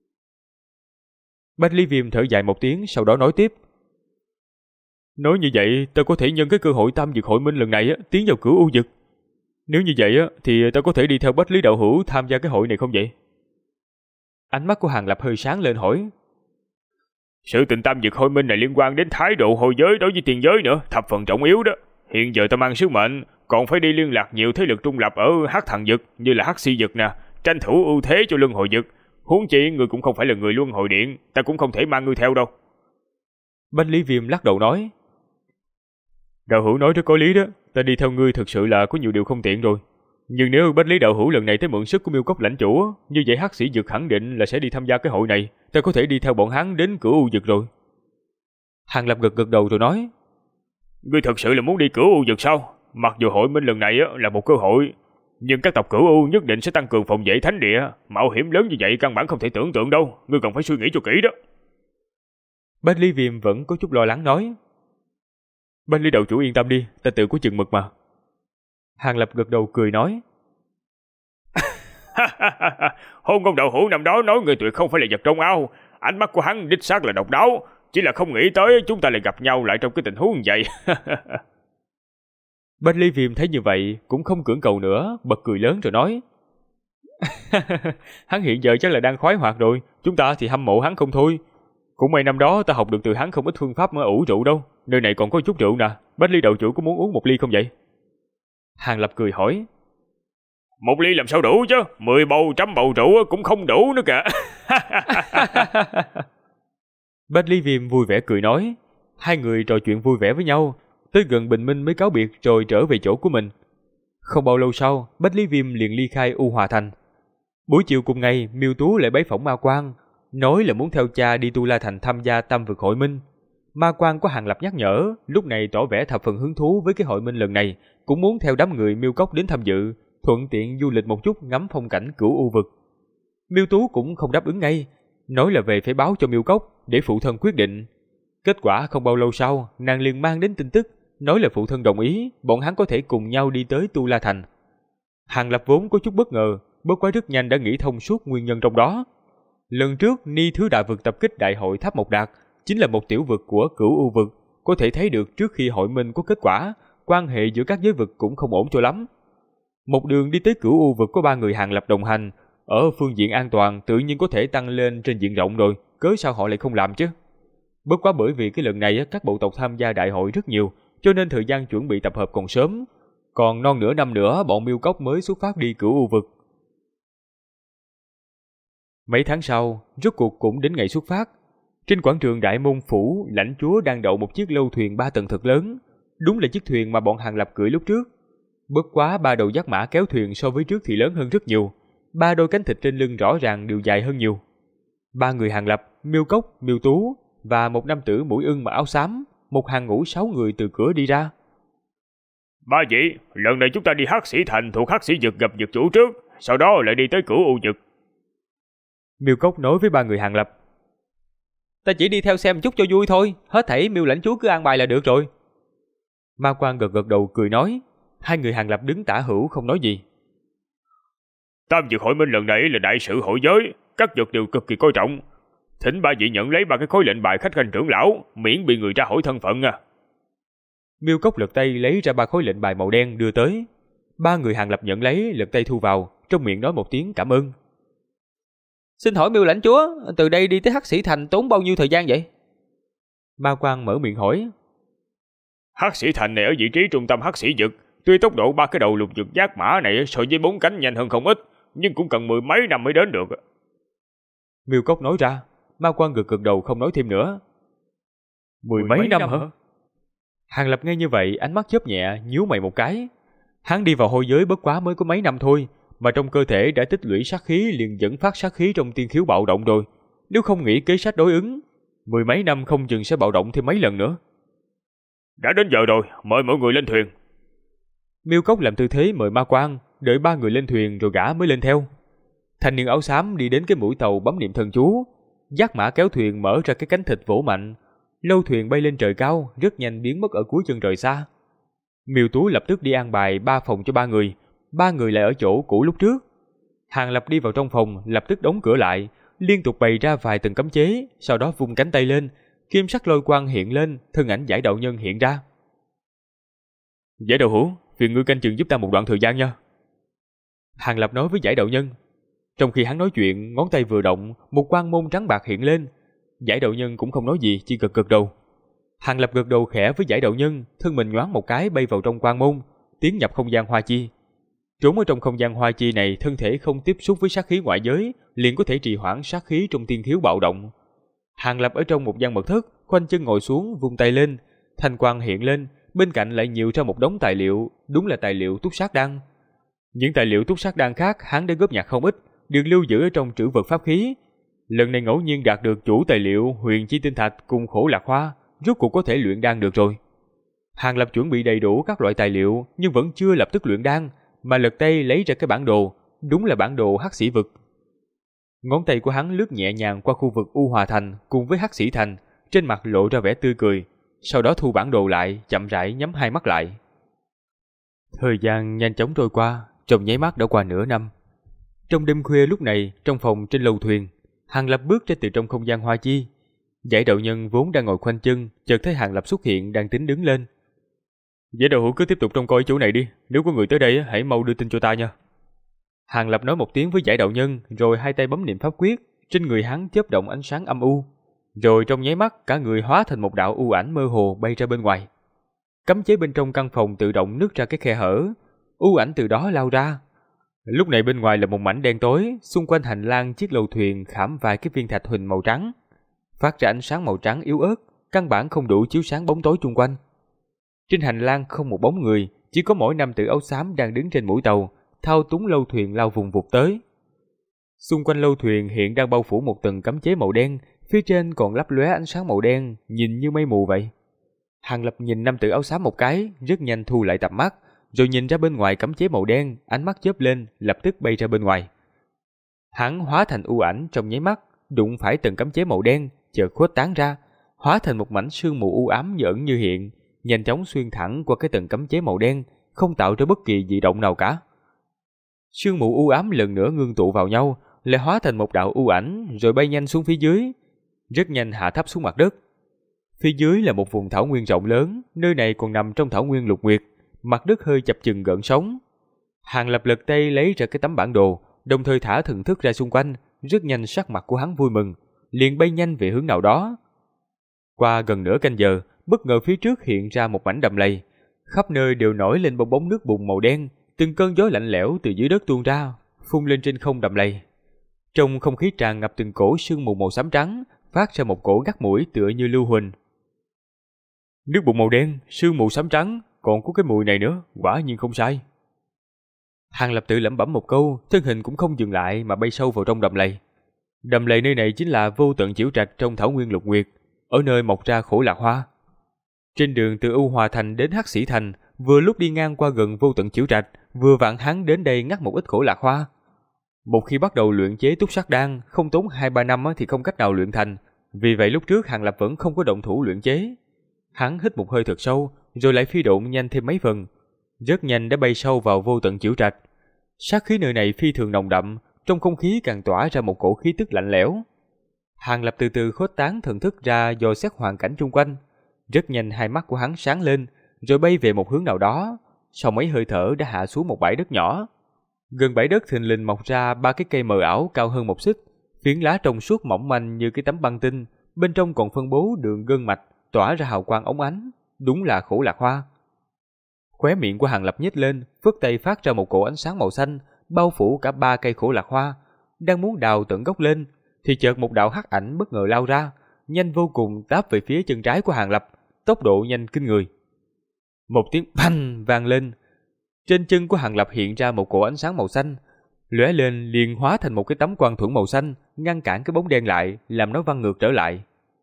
Bách Lý Viêm thở dài một tiếng, sau đó nói tiếp. Nói như vậy, ta có thể nhân cái cơ hội Tam Vực Hội Minh lần này tiến vào Cửu U Vực. Nếu như vậy thì ta có thể đi theo Bách Lý đạo hữu tham gia cái hội này không vậy? Ánh mắt của Hàng Lập hơi sáng lên hỏi. Sự tình Tam Vực Hội Minh này liên quan đến thái độ hồi giới đối với tiền giới nữa, thập phần trọng yếu đó. Hiện giờ ta mang sứ mệnh, còn phải đi liên lạc nhiều thế lực trung lập ở Hắc Thần Vực như là Hắc Si Vực nè, tranh thủ ưu thế cho Luân Hồi Vực. Huống chi người cũng không phải là người Luân Hồi Điện, ta cũng không thể mang ngươi theo đâu. Bách Lý Viêm lắc đầu nói. Đạo hữu nói rất có lý đó, ta đi theo ngươi thực sự là có nhiều điều không tiện rồi. Nhưng nếu Bách Lý đạo hữu lần này tới mượn sức của Miêu Cốc lãnh chủ, như vậy Hắc Sĩ Vực khẳng định là sẽ đi tham gia cái hội này, ta có thể đi theo bọn hắn đến Cửu U Vực rồi. Hàng Lập gật đầu rồi nói. Ngươi thật sự là muốn đi Cửu U Vực sao? Mặc dù hội minh lần này là một cơ hội, nhưng các tộc Cửu U nhất định sẽ tăng cường phòng vệ thánh địa, mạo hiểm lớn như vậy căn bản không thể tưởng tượng đâu, ngươi cần phải suy nghĩ cho kỹ đó. Bách Lý Viêm vẫn có chút lo lắng nói. Bách Lý đạo chủ yên tâm đi, ta tự có chừng mực mà. Hàng Lập gật đầu cười nói. Hôn công đạo hữu năm đó nói người tuyệt không phải là vật trong ao, ánh mắt của hắn đích xác là độc đáo, chỉ là không nghĩ tới chúng ta lại gặp nhau lại trong cái tình huống như vậy. Bách Lý Viêm thấy như vậy cũng không cưỡng cầu nữa, bật cười lớn rồi nói. Hắn hiện giờ chắc là đang khoái hoạt rồi, chúng ta thì hâm mộ hắn không thôi. Cũng may năm đó ta học được từ hắn không ít phương pháp mở ủ rượu đâu, nơi này còn có chút rượu nè, Bách Lý đạo chủ có muốn uống một ly không vậy? Hàng Lập cười hỏi. Một ly làm sao đủ chứ, 10 bầu trăm bầu rượu cũng không đủ nữa kìa. Bách Lý Viêm vui vẻ cười nói. Hai người trò chuyện vui vẻ với nhau, tới gần bình minh mới cáo biệt rồi trở về chỗ của mình. Không bao lâu sau, Bách Lý Viêm liền ly khai U Hòa Thành. Buổi chiều cùng ngày, Miêu Tú lại bái phỏng Ma Quan, nói là muốn theo cha đi Tu La Thành tham gia Tam Vực Hội Minh. Ma Quan có Hàng Lập nhắc nhở, lúc này tỏ vẻ thập phần hứng thú với cái hội minh lần này, cũng muốn theo đám người Miêu Cốc đến tham dự, thuận tiện du lịch một chút ngắm phong cảnh Cửu U Vực. Miêu Tú cũng không đáp ứng ngay, nói là về phải báo cho Miêu Cốc để phụ thân quyết định. Kết quả không bao lâu sau, nàng liền mang đến tin tức, nói là phụ thân đồng ý, bọn hắn có thể cùng nhau đi tới Tu La Thành. Hàng Lập vốn có chút bất ngờ, bất quá rất nhanh đã nghĩ thông suốt nguyên nhân trong đó. Lần trước Ni Thứ Đại Vực tập kích đại hội Tháp Mộc Đạt, chính là một tiểu vực của Cửu U Vực, có thể thấy được trước khi hội minh có kết quả, quan hệ giữa các giới vực cũng không ổn cho lắm. Một đường đi tới Cửu U Vực có 3 người Hàng Lập đồng hành, ở phương diện an toàn tự nhiên có thể tăng lên trên diện rộng rồi, cớ sao họ lại không làm chứ? Bất quá bởi vì cái lần này các bộ tộc tham gia đại hội rất nhiều, cho nên thời gian chuẩn bị tập hợp còn sớm, còn non nửa năm nữa bọn Miêu Cốc mới xuất phát đi Cửu U Vực. Mấy tháng sau, rốt cuộc cũng đến ngày xuất phát. Trên quảng trường Đại Môn Phủ, lãnh chúa đang đậu một chiếc lâu thuyền 3 tầng thật lớn, đúng là chiếc thuyền mà bọn Hàng Lập cưỡi lúc trước. Bất quá 3 đầu dắt mã kéo thuyền so với trước thì lớn hơn rất nhiều, 3 đôi cánh thịt trên lưng rõ ràng đều dài hơn nhiều. 3 người Hàng Lập, Miêu Cốc, Miêu Tú và một nam tử mũi ưng mặc áo xám, một hàng ngũ 6 người từ cửa đi ra. Ba vị, lần này chúng ta đi Hắc Sĩ Thành thuộc Hắc Sĩ Vực gặp vực chủ trước, sau đó lại đi tới Cửu U Vực. Miêu Cốc nói với 3 người Hàng Lập. Ta chỉ đi theo xem chút cho vui thôi, hết thảy Miêu lãnh chúa cứ an bài là được rồi. Ma Quan gật đầu cười nói. Hai người Hàng Lập đứng tả hữu không nói gì. Tam Vực Hội Minh lần này là đại sự hội giới, các vực đều cực kỳ coi trọng. Thỉnh ba vị nhận lấy 3 cái khối lệnh bài khách khanh trưởng lão, miễn bị người tra hỏi thân phận à. Miêu Cốc lật tay lấy ra 3 khối lệnh bài màu đen đưa tới. 3 người Hàng Lập nhận lấy, lật tay thu vào, trong miệng nói một tiếng cảm ơn. Xin hỏi Miêu lãnh chúa, từ đây đi tới Hắc Sĩ Thành tốn bao nhiêu thời gian vậy? Ma Quan mở miệng hỏi. Hắc Sĩ Thành này ở vị trí trung tâm Hắc Sĩ Vực, tuy tốc độ 3 cái đầu lục vực giác mã này so với 4 cánh nhanh hơn không ít, nhưng cũng cần 10 mấy năm mới đến được. Miêu Cốc nói ra. Ma Quan gật đầu không nói thêm nữa. 10 mấy năm hả? Hàng Lập nghe như vậy, ánh mắt chớp nhẹ, nhíu mày một cái. Hắn đi vào hôi giới bất quá mới có mấy năm thôi, mà trong cơ thể đã tích lũy sát khí liền dẫn phát sát khí trong tiên khiếu bạo động rồi. Nếu không nghĩ kế sách đối ứng, 10 mấy năm không chừng sẽ bạo động thêm mấy lần nữa. Đã đến giờ rồi, mời mọi người lên thuyền. Miêu Cốc làm tư thế mời Ma Quang, đợi 3 người lên thuyền rồi gã mới lên theo. Thanh niên áo xám đi đến cái mũi tàu bấm niệm thần chú, dắt mã kéo thuyền mở ra cái cánh thịt vỗ mạnh. Lâu thuyền bay lên trời cao, rất nhanh biến mất ở cuối chân trời xa. Miêu Tú lập tức đi an bài 3 phòng cho 3 người, 3 người lại ở chỗ cũ lúc trước. Hàng Lập đi vào trong phòng, lập tức đóng cửa lại, liên tục bày ra vài từng cấm chế, sau đó vung cánh tay lên, kim sắc lôi quang hiện lên, thân ảnh Giải Đạo Nhân hiện ra. Giải Đạo Hữu, phiền ngươi canh chừng giúp ta một đoạn thời gian nha. Hàng Lập nói với Giải Đạo Nhân. Trong khi hắn nói chuyện, ngón tay vừa động, một quang môn trắng bạc hiện lên. Giải Đạo Nhân cũng không nói gì, chỉ gật gật đầu. Hàng Lập gật đầu khẽ với Giải Đạo Nhân, thân mình nhoáng một cái bay vào trong quang môn, tiến nhập không gian hoa chi. Trốn ở trong không gian hoa chi này, thân thể không tiếp xúc với sát khí ngoại giới, liền có thể trì hoãn sát khí trong tiên khiếu bạo động. Hàng Lập ở trong một gian mật thất, khoanh chân ngồi xuống, vung tay lên, thanh quang hiện lên, bên cạnh lại nhiều ra một đống tài liệu, đúng là tài liệu túc sát đan. Những tài liệu túc sát đan khác hắn đã góp nhặt không ít, được lưu giữ ở trong trữ vật pháp khí. Lần này ngẫu nhiên đạt được chủ tài liệu Huyền Chi Tinh Thạch cùng Khổ Lạc Hoa, rốt cuộc có thể luyện đan được rồi. Hàng Lập chuẩn bị đầy đủ các loại tài liệu, nhưng vẫn chưa lập tức luyện đan, mà lật tay lấy ra cái bản đồ, đúng là bản đồ Hắc Sĩ Vực. Ngón tay của hắn lướt nhẹ nhàng qua khu vực U Hòa Thành cùng với Hắc Sĩ Thành, trên mặt lộ ra vẻ tươi cười, sau đó thu bản đồ lại, chậm rãi nhắm hai mắt lại. Thời gian nhanh chóng trôi qua, trong nháy mắt đã qua nửa năm. Trong đêm khuya lúc này, trong phòng trên lầu thuyền, Hàng Lập bước ra từ trong không gian hoa chi. Giải Đạo Nhân vốn đang ngồi khoanh chân, chợt thấy Hàng Lập xuất hiện, đang tính đứng lên. Giải Đạo Hữu cứ tiếp tục trông coi chỗ này đi, nếu có người tới đây hãy mau đưa tin cho ta nha. Hàng Lập nói một tiếng với Giải Đạo Nhân, rồi hai tay bấm niệm pháp quyết, trên người hắn chớp động ánh sáng âm u, rồi trong nháy mắt cả người hóa thành một đạo u ảnh mơ hồ bay ra bên ngoài. Cấm chế bên trong căn phòng tự động nứt ra cái khe hở, u ảnh từ đó lao ra. Lúc này bên ngoài là một mảnh đen tối, xung quanh hành lang chiếc lầu thuyền khảm vài cái viên thạch huỳnh màu trắng, phát ra ánh sáng màu trắng yếu ớt, căn bản không đủ chiếu sáng bóng tối chung quanh. Trên hành lang không một bóng người, chỉ có mỗi nam tử áo xám đang đứng trên mũi tàu, thao túng lâu thuyền lao vùng vụt tới. Xung quanh lâu thuyền hiện đang bao phủ một tầng cấm chế màu đen, phía trên còn lấp lóe ánh sáng màu đen, nhìn như mây mù vậy. Hàng Lập nhìn nam tử áo xám một cái, rất nhanh thu lại tầm mắt, rồi nhìn ra bên ngoài cấm chế màu đen, ánh mắt chớp lên, lập tức bay ra bên ngoài. Hắn hóa thành u ảnh trong nháy mắt, đụng phải tầng cấm chế màu đen, chợt khuếch tán ra, hóa thành một mảnh sương mù u ám như ẩn như hiện, nhanh chóng xuyên thẳng qua cái tầng cấm chế màu đen, không tạo ra bất kỳ dị động nào cả. Sương mù u ám lần nữa ngưng tụ vào nhau, lại hóa thành một đạo u ảnh, rồi bay nhanh xuống phía dưới, rất nhanh hạ thấp xuống mặt đất. Phía dưới là một vùng thảo nguyên rộng lớn, nơi này còn nằm trong thảo nguyên lục nguyệt, mặt đất hơi chập chừng gợn sóng. Hàng Lập lật tay lấy ra cái tấm bản đồ, đồng thời thả thần thức ra xung quanh, rất nhanh sắc mặt của hắn vui mừng, liền bay nhanh về hướng nào đó. Qua gần nửa canh giờ, bất ngờ phía trước hiện ra một mảnh đầm lầy, khắp nơi đều nổi lên bong bóng nước bùn màu đen, từng cơn gió lạnh lẽo từ dưới đất tuôn ra, phun lên trên không đầm lầy. Trong không khí tràn ngập từng cổ sương mù màu xám trắng, phát ra một cổ gắt mũi tựa như lưu huỳnh. Nước bùn màu đen, sương mù xám trắng, còn có cái mùi này nữa, quả nhiên không sai. Hàng Lập tự lẩm bẩm một câu, thân hình cũng không dừng lại mà bay sâu vào trong đầm lầy. Đầm lầy nơi này chính là Vô Tận Chiểu Trạch trong thảo nguyên lục nguyệt, ở nơi mọc ra Khổ Lạc Hoa. Trên đường từ U Hòa Thành đến Hắc Sĩ Thành, vừa lúc đi ngang qua gần Vô Tận Chiểu Trạch, vừa vặn hắn đến đây ngắt một ít Khổ Lạc Hoa. Một khi bắt đầu luyện chế túc sát đan, không tốn 2-3 năm thì không cách nào luyện thành, vì vậy lúc trước Hàng Lập vẫn không có động thủ luyện chế. Hắn hít một hơi thật sâu, rồi lại phi độn nhanh thêm mấy phần, rất nhanh đã bay sâu vào Vô Tận Chiểu Trạch. Sát khí nơi này phi thường nồng đậm, trong không khí càng tỏa ra một cổ khí tức lạnh lẽo. Hàng Lập từ từ khuếch tán thần thức ra dò xét hoàn cảnh xung quanh, rất nhanh hai mắt của hắn sáng lên, rồi bay về một hướng nào đó. Sau mấy hơi thở đã hạ xuống một bãi đất nhỏ. Gần bãi đất thình lình mọc ra 3 cái cây mờ ảo cao hơn một xích, phiến lá trong suốt mỏng manh như cái tấm băng tinh, bên trong còn phân bố đường gân mạch, tỏa ra hào quang óng ánh, đúng là Khổ Lạc Hoa. Khóe miệng của Hàng Lập nhếch lên, phất tay phát ra một cổ ánh sáng màu xanh, bao phủ cả 3 cây Khổ Lạc Hoa. Đang muốn đào tận gốc lên, thì chợt một đạo hắc ảnh bất ngờ lao ra, nhanh vô cùng táp về phía chân trái của Hàng Lập, tốc độ nhanh kinh người. Một tiếng phanh vang lên, trên chân của Hàng Lập hiện ra một cổ ánh sáng màu xanh, lóe lên liền hóa thành một cái tấm quang thuẫn màu xanh, ngăn cản cái bóng đen lại, làm nó văng ngược trở lại.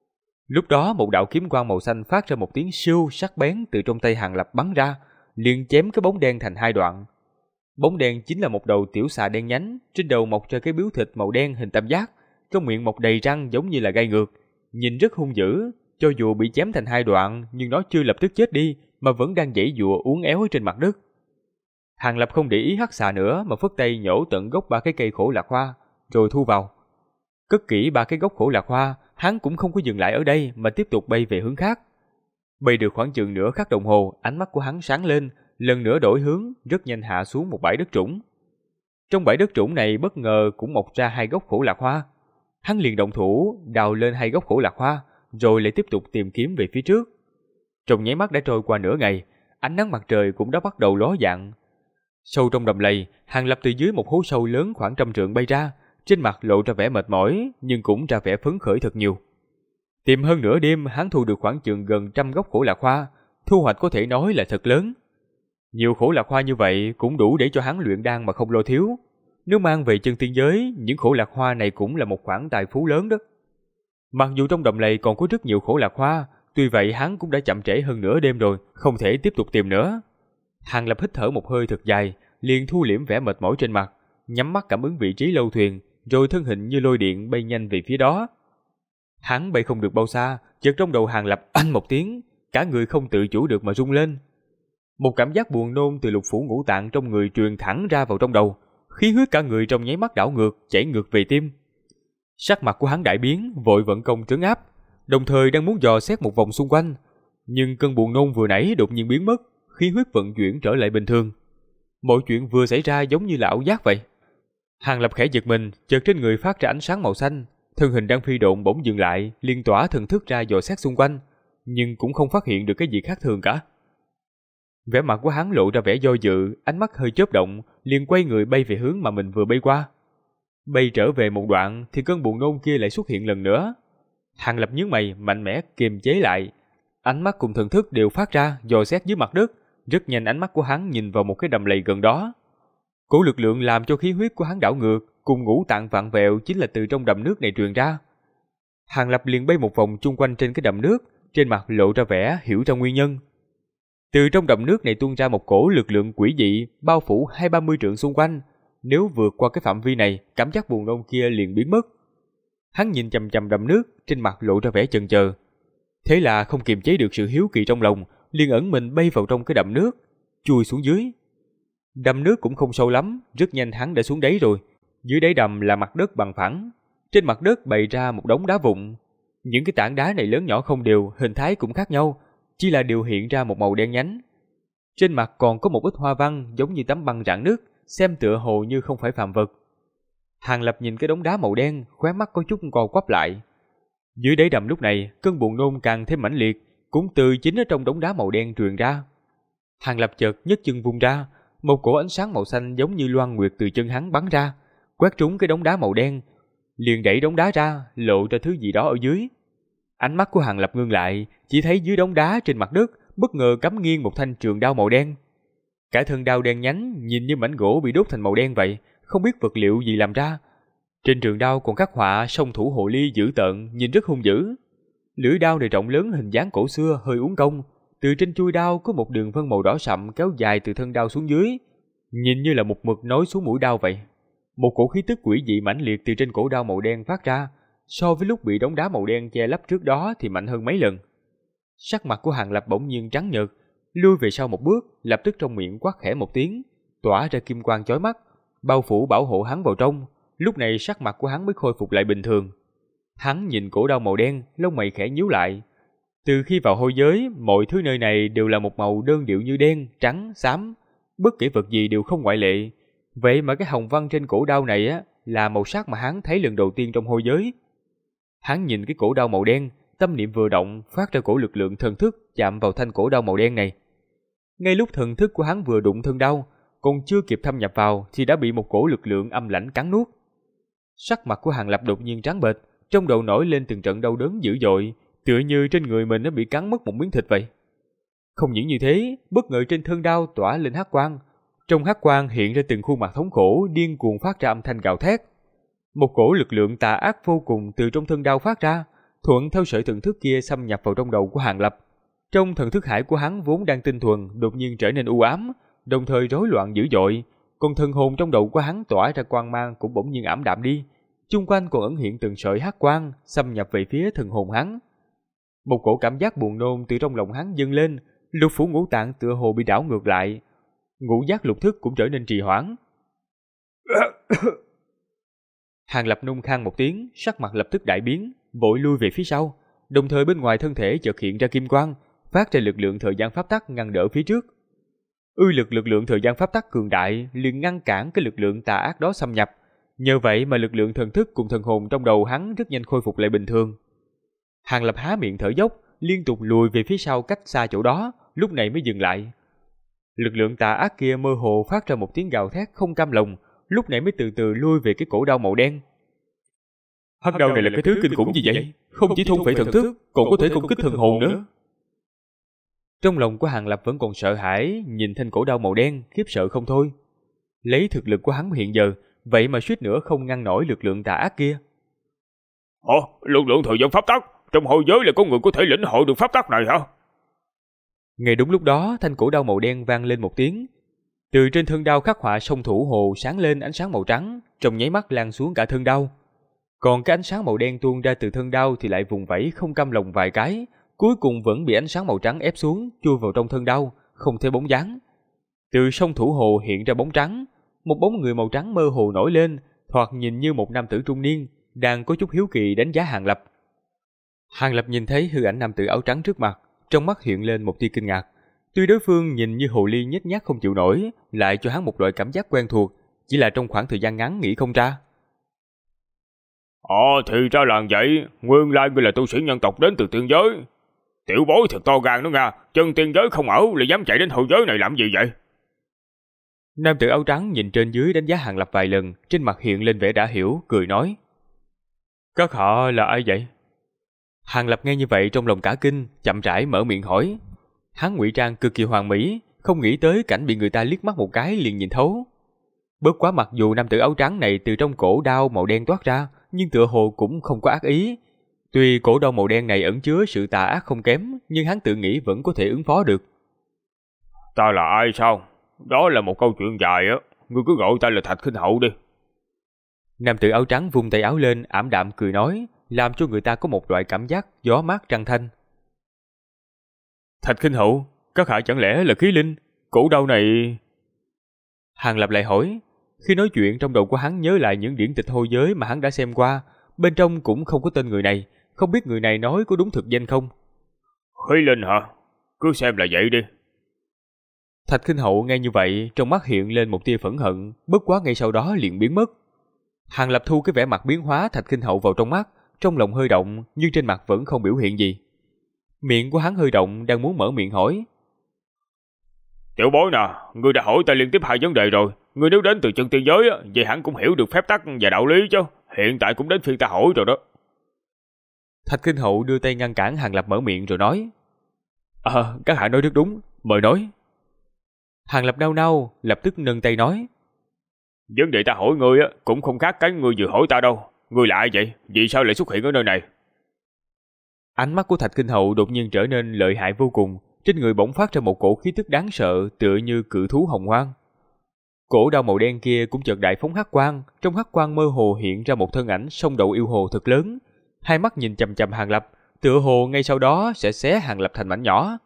Lúc đó một đạo kiếm quang màu xanh phát ra một tiếng siêu sắc bén từ trong tay Hàng Lập bắn ra, liền chém cái bóng đen thành hai đoạn. Bóng đen chính là một đầu tiểu xà đen nhánh, trên đầu mọc ra cái biếu thịt màu đen hình tam giác, trong miệng mọc đầy răng giống như là gai ngược, nhìn rất hung dữ. Cho dù bị chém thành hai đoạn, nhưng nó chưa lập tức chết đi, mà vẫn đang giãy giụa uốn éo trên mặt đất. Hàng Lập không để ý hắc xà nữa, mà phất tay nhổ tận gốc 3 cái cây khổ lạc hoa, rồi thu vào. Cất kỹ 3 cái gốc khổ lạc hoa, hắn cũng không có dừng lại ở đây mà tiếp tục bay về hướng khác. Bay được khoảng chừng nửa khắc đồng hồ, ánh mắt của hắn sáng lên, lần nữa đổi hướng, rất nhanh hạ xuống một bãi đất trũng. Trong bãi đất trũng này bất ngờ cũng mọc ra 2 gốc khổ lạc hoa. Hắn liền động thủ, đào lên 2 gốc khổ lạc hoa, rồi lại tiếp tục tìm kiếm về phía trước. Trong nháy mắt đã trôi qua nửa ngày, ánh nắng mặt trời cũng đã bắt đầu ló dạng. Sâu trong đầm lầy, Hàng Lập từ dưới một hố sâu lớn khoảng 100 trượng bay ra, trên mặt lộ ra vẻ mệt mỏi, nhưng cũng ra vẻ phấn khởi thật nhiều. Tìm hơn nửa đêm, hắn thu được khoảng chừng gần 100 gốc khổ lạc hoa, thu hoạch có thể nói là thật lớn. Nhiều khổ lạc hoa như vậy cũng đủ để cho hắn luyện đan mà không lo thiếu. Nếu mang về chân tiên giới, những khổ lạc hoa này cũng là một khoản tài phú lớn đó. Mặc dù trong đầm lầy còn có rất nhiều khổ lạc hoa, tuy vậy hắn cũng đã chậm trễ hơn nửa đêm rồi, không thể tiếp tục tìm nữa. Hàng Lập hít thở một hơi thật dài, liền thu liễm vẻ mệt mỏi trên mặt, nhắm mắt cảm ứng vị trí lâu thuyền, rồi thân hình như lôi điện bay nhanh về phía đó. Hắn bay không được bao xa, chợt trong đầu Hàng Lập anh một tiếng, cả người không tự chủ được mà rung lên. Một cảm giác buồn nôn từ lục phủ ngũ tạng trong người truyền thẳng ra vào trong đầu, khí huyết cả người trong nháy mắt đảo ngược, chảy ngược về tim. Sắc mặt của hắn đại biến, vội vận công trấn áp, đồng thời đang muốn dò xét một vòng xung quanh, nhưng cơn buồn nôn vừa nãy đột nhiên biến mất, khí huyết vận chuyển trở lại bình thường. Mọi chuyện vừa xảy ra giống như là ảo giác vậy. Hàng Lập khẽ giật mình, chợt trên người phát ra ánh sáng màu xanh, thân hình đang phi độn bỗng dừng lại, liên tỏa thần thức ra dò xét xung quanh, nhưng cũng không phát hiện được cái gì khác thường cả. Vẻ mặt của hắn lộ ra vẻ do dự, ánh mắt hơi chớp động, liền quay người bay về hướng mà mình vừa bay qua. Bay trở về một đoạn thì cơn buồn nôn kia lại xuất hiện lần nữa. Hàng Lập nhướng mày, mạnh mẽ kiềm chế lại, ánh mắt cùng thần thức đều phát ra dò xét dưới mặt đất. Rất nhanh ánh mắt của hắn nhìn vào một cái đầm lầy gần đó. Cổ lực lượng làm cho khí huyết của hắn đảo ngược, cùng ngũ tạng vặn vẹo chính là từ trong đầm nước này truyền ra. Hàng Lập liền bay một vòng chung quanh trên cái đầm nước, trên mặt lộ ra vẻ hiểu ra nguyên nhân. Từ trong đầm nước này tuôn ra một cổ lực lượng quỷ dị, bao phủ 20-30 trượng xung quanh. Nếu vượt qua cái phạm vi này, cảm giác buồn nôn kia liền biến mất. Hắn nhìn chằm chằm đầm nước, trên mặt lộ ra vẻ chần chờ. Thế là không kiềm chế được sự hiếu kỳ trong lòng, liền ẩn mình bay vào trong cái đầm nước, chui xuống dưới. Đầm nước cũng không sâu lắm, rất nhanh hắn đã xuống đáy rồi. Dưới đáy đầm là mặt đất bằng phẳng, trên mặt đất bày ra một đống đá vụn. Những cái tảng đá này lớn nhỏ không đều, hình thái cũng khác nhau, chỉ là đều hiện ra một màu đen nhánh. Trên mặt còn có một ít hoa văn giống như tấm băng rạn nứt, xem tựa hồ như không phải phàm vật. Hàng Lập nhìn cái đống đá màu đen, khóe mắt có chút co quắp lại. Dưới đáy đầm lúc này, cơn buồn nôn càng thêm mãnh liệt, cũng từ chính ở trong đống đá màu đen truyền ra. Hàng Lập chợt nhấc chân vung ra, một cổ ánh sáng màu xanh giống như loan nguyệt từ chân hắn bắn ra, quét trúng cái đống đá màu đen, liền đẩy đống đá ra, lộ ra thứ gì đó ở dưới. Ánh mắt của Hàng Lập ngưng lại, chỉ thấy dưới đống đá trên mặt đất bất ngờ cắm nghiêng một thanh trường đao màu đen. Cả thân đao đen nhánh, nhìn như mảnh gỗ bị đốt thành màu đen vậy, không biết vật liệu gì làm ra. Trên trường đao còn khắc họa song thủ hồ ly dữ tợn, nhìn rất hung dữ. Lưỡi đao này rộng lớn hình dáng cổ xưa, hơi uốn cong. Từ trên chuôi đao có một đường vân màu đỏ sậm kéo dài từ thân đao xuống dưới, nhìn như là một mực nối xuống mũi đao vậy. Một cổ khí tức quỷ dị mãnh liệt từ trên cổ đao màu đen phát ra, so với lúc bị đống đá màu đen che lấp trước đó thì mạnh hơn mấy lần. Sắc mặt của Hàng Lập bỗng nhiên trắng nhợt, lui về sau một bước, lập tức trong miệng quát khẽ một tiếng, tỏa ra kim quang chói mắt, bao phủ bảo hộ hắn vào trong. Lúc này sắc mặt của hắn mới khôi phục lại bình thường. Hắn nhìn cổ đao màu đen, lông mày khẽ nhíu lại. Từ khi vào hôi giới, mọi thứ nơi này đều là một màu đơn điệu như đen, trắng, xám, bất kể vật gì đều không ngoại lệ. Vậy mà cái hồng văn trên cổ đao này là màu sắc mà hắn thấy lần đầu tiên trong hôi giới. Hắn nhìn cái cổ đao màu đen, tâm niệm vừa động, phát ra cổ lực lượng thần thức chạm vào thanh cổ đao màu đen này. Ngay lúc thần thức của hắn vừa đụng thân đao, còn chưa kịp thâm nhập vào thì đã bị một cổ lực lượng âm lãnh cắn nuốt. Sắc mặt của Hàng Lập đột nhiên trắng bệch, trong đầu nổi lên từng trận đau đớn dữ dội, tựa như trên người mình nó bị cắn mất một miếng thịt vậy. Không những như thế, bất ngờ trên thân đao tỏa lên hắc quang, trong hắc quang hiện ra từng khuôn mặt thống khổ điên cuồng phát ra âm thanh gào thét. Một cổ lực lượng tà ác vô cùng từ trong thân đao phát ra, thuận theo sợi thần thức kia xâm nhập vào trong đầu của Hàng Lập. Trong thần thức hải của hắn vốn đang tinh thuần, đột nhiên trở nên u ám, đồng thời rối loạn dữ dội, còn thần hồn trong đầu của hắn tỏa ra quang mang cũng bỗng nhiên ảm đạm đi. Chung quanh còn ẩn hiện từng sợi hắc quang xâm nhập về phía thần hồn hắn. Một cổ cảm giác buồn nôn từ trong lòng hắn dâng lên, lục phủ ngũ tạng tựa hồ bị đảo ngược lại, ngũ giác lục thức cũng trở nên trì hoãn. Hàng Lập nôn khan một tiếng, sắc mặt lập tức đại biến, vội lui về phía sau, đồng thời bên ngoài thân thể chợt hiện ra kim quang, phát ra lực lượng thời gian pháp tắc ngăn đỡ phía trước. Lực lượng thời gian pháp tắc cường đại liền ngăn cản cái lực lượng tà ác đó xâm nhập. Nhờ vậy mà lực lượng thần thức cùng thần hồn trong đầu hắn rất nhanh khôi phục lại bình thường. Hàng Lập há miệng thở dốc, liên tục lùi về phía sau cách xa chỗ đó, lúc này mới dừng lại. Lực lượng tà ác kia mơ hồ phát ra một tiếng gào thét không cam lòng, lúc này mới từ từ lui về cái cổ đao màu đen. Hắc đao này là cái thứ kinh khủng gì vậy? Không chỉ thôn phệ thần thức, còn có thể công kích thần hồn nữa. Trong lòng của Hàng Lập vẫn còn sợ hãi, nhìn thanh cổ đao màu đen, khiếp sợ không thôi. Lấy thực lực của hắn hiện giờ, vậy mà suýt nữa không ngăn nổi lực lượng tà ác kia. Lực lượng thời gian pháp tắc, trong hội giới là có người có thể lĩnh hội được pháp tắc này hả? Ngay đúng lúc đó, thanh cổ đao màu đen vang lên một tiếng. Từ trên thân đao khắc họa sông Thủ Hồ sáng lên ánh sáng màu trắng, trong nháy mắt lan xuống cả thân đao. Còn cái ánh sáng màu đen tuôn ra từ thân đao thì lại vùng vẫy không cam lòng vài cái, cuối cùng vẫn bị ánh sáng màu trắng ép xuống, chui vào trong thân đao, không thấy bóng dáng. Từ sông Thủ Hồ hiện ra bóng trắng, một bóng người màu trắng mơ hồ nổi lên, thoạt nhìn như một nam tử trung niên, đang có chút hiếu kỳ đánh giá Hàng Lập. Hàng Lập nhìn thấy hư ảnh nam tử áo trắng trước mặt, trong mắt hiện lên một tia kinh ngạc. Tuy đối phương nhìn như hồ ly nhếch nhác không chịu nổi, lại cho hắn một loại cảm giác quen thuộc, chỉ là trong khoảng thời gian ngắn nghĩ không ra. Thì ra là vậy, nguyên lai ngươi là tu sĩ nhân tộc đến từ tiên giới. Tiểu bối thật to gan đó nha, chân tiên giới không ở lại dám chạy đến hậu giới này làm gì vậy? Nam tử áo trắng nhìn trên dưới đánh giá Hàng Lập vài lần, trên mặt hiện lên vẻ đã hiểu, cười nói: Các họ là ai vậy? Hàng Lập nghe như vậy trong lòng cả kinh, chậm rãi mở miệng hỏi. Hắn ngụy trang cực kỳ hoàn mỹ, không nghĩ tới cảnh bị người ta liếc mắt một cái liền nhìn thấu. Bất quá mặc dù nam tử áo trắng này từ trong cổ đao màu đen toát ra, nhưng tựa hồ cũng không có ác ý. Tuy cổ đao màu đen này ẩn chứa sự tà ác không kém, nhưng hắn tự nghĩ vẫn có thể ứng phó được. Ta là ai sao? Đó là một câu chuyện dài á, ngươi cứ gọi ta là Thạch Khinh Hậu đi. Nam tử áo trắng vung tay áo lên, ảm đạm cười nói, làm cho người ta có một loại cảm giác gió mát trăng thanh. Thạch Khinh Hậu, các hạ chẳng lẽ là khí linh? Cổ đao này... Hàng Lập lại hỏi. Khi nói chuyện trong đầu của hắn nhớ lại những điển tịch hôi giới mà hắn đã xem qua, bên trong cũng không có tên người này, không biết người này nói có đúng thực danh không. Khí linh hả? Cứ xem là vậy đi. Thạch Khinh Hậu nghe như vậy, trong mắt hiện lên một tia phẫn hận, bất quá ngay sau đó liền biến mất. Hàng Lập thu cái vẻ mặt biến hóa Thạch Khinh Hậu vào trong mắt, trong lòng hơi động nhưng trên mặt vẫn không biểu hiện gì. Miệng của hắn hơi động, đang muốn mở miệng hỏi. Tiểu bối nè, ngươi đã hỏi ta liên tiếp 2 vấn đề rồi. Ngươi nếu đến từ chân tiên giới, vậy hẳn cũng hiểu được phép tắc và đạo lý chứ. Hiện tại cũng đến phiên ta hỏi rồi đó. Thạch Khinh Hậu đưa tay ngăn cản Hàng Lập mở miệng rồi nói. Các hạ nói rất đúng, mời nói. Hàng Lập nao nao, lập tức nâng tay nói. Vấn đề ta hỏi ngươi cũng không khác cái ngươi vừa hỏi ta đâu. Ngươi là ai vậy? Vì sao lại xuất hiện ở nơi này? Ánh mắt của Thạch Khinh Hậu đột nhiên trở nên lợi hại vô cùng, trên người bỗng phát ra một cổ khí tức đáng sợ, tựa như cự thú hồng hoang. Cổ đao màu đen kia cũng chợt đại phóng hắc quang, trong hắc quang mơ hồ hiện ra một thân ảnh sông đậu yêu hồ thật lớn, hai mắt nhìn chằm chằm Hàng Lập, tựa hồ ngay sau đó sẽ xé Hàng Lập thành mảnh nhỏ.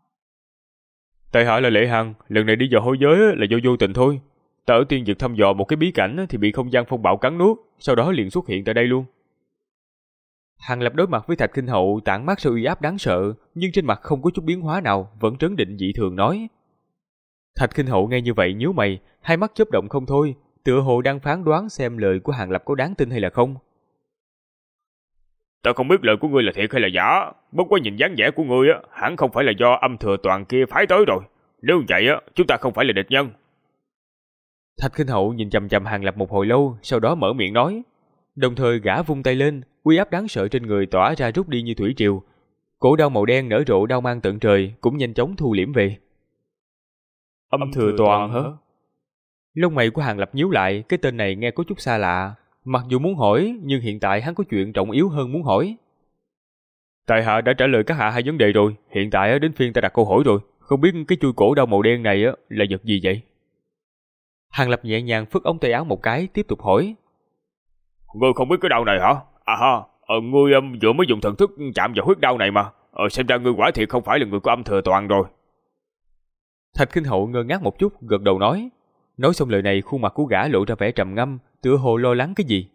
Tại hạ là Lệ Hằng, lần này đi vào hôi giới là do vô tình thôi. Ta ở tiên vực thăm dò một cái bí cảnh thì bị không gian phong bạo cắn nuốt, sau đó liền xuất hiện tại đây luôn. Hàng Lập đối mặt với Thạch Khinh Hậu tản mát sự uy áp đáng sợ, nhưng trên mặt không có chút biến hóa nào, vẫn trấn định dị thường nói. Thạch Khinh Hậu nghe như vậy nhíu mày, hai mắt chớp động không thôi, tựa hồ đang phán đoán xem lời của Hàng Lập có đáng tin hay là không. Ta không biết lời của ngươi là thiệt hay là giả, bất quá nhìn dáng vẻ của ngươi hẳn không phải là do âm thừa toàn kia phái tới rồi. Nếu vậy chúng ta không phải là địch nhân. Thạch Khinh Hậu nhìn chằm chằm Hàng Lập một hồi lâu, sau đó mở miệng nói. Đồng thời gã vung tay lên, uy áp đáng sợ trên người tỏa ra rút đi như thủy triều. Cổ đao màu đen nở rộ đao mang tận trời cũng nhanh chóng thu liễm về. Âm thừa toàn hả? Lông mày của Hàng Lập nhíu lại, cái tên này nghe có chút xa lạ. Mặc dù muốn hỏi, nhưng hiện tại hắn có chuyện trọng yếu hơn muốn hỏi. Tại hạ đã trả lời các hạ hai vấn đề rồi, hiện tại đến phiên ta đặt câu hỏi rồi, không biết cái chuôi cổ đao màu đen này là vật gì vậy? Hàng Lập nhẹ nhàng phất ống tay áo một cái, tiếp tục hỏi. Ngươi không biết cái đao này hả? À ha, ngươi vừa mới dùng thần thức chạm vào huyết đao này mà. Xem ra ngươi quả thiệt không phải là người có âm thừa toàn rồi. Thạch Kinh Hậu ngơ ngác một chút, gật đầu nói. Nói xong lời này, khuôn mặt của gã lộ ra vẻ trầm ngâm, tựa hồ lo lắng cái gì.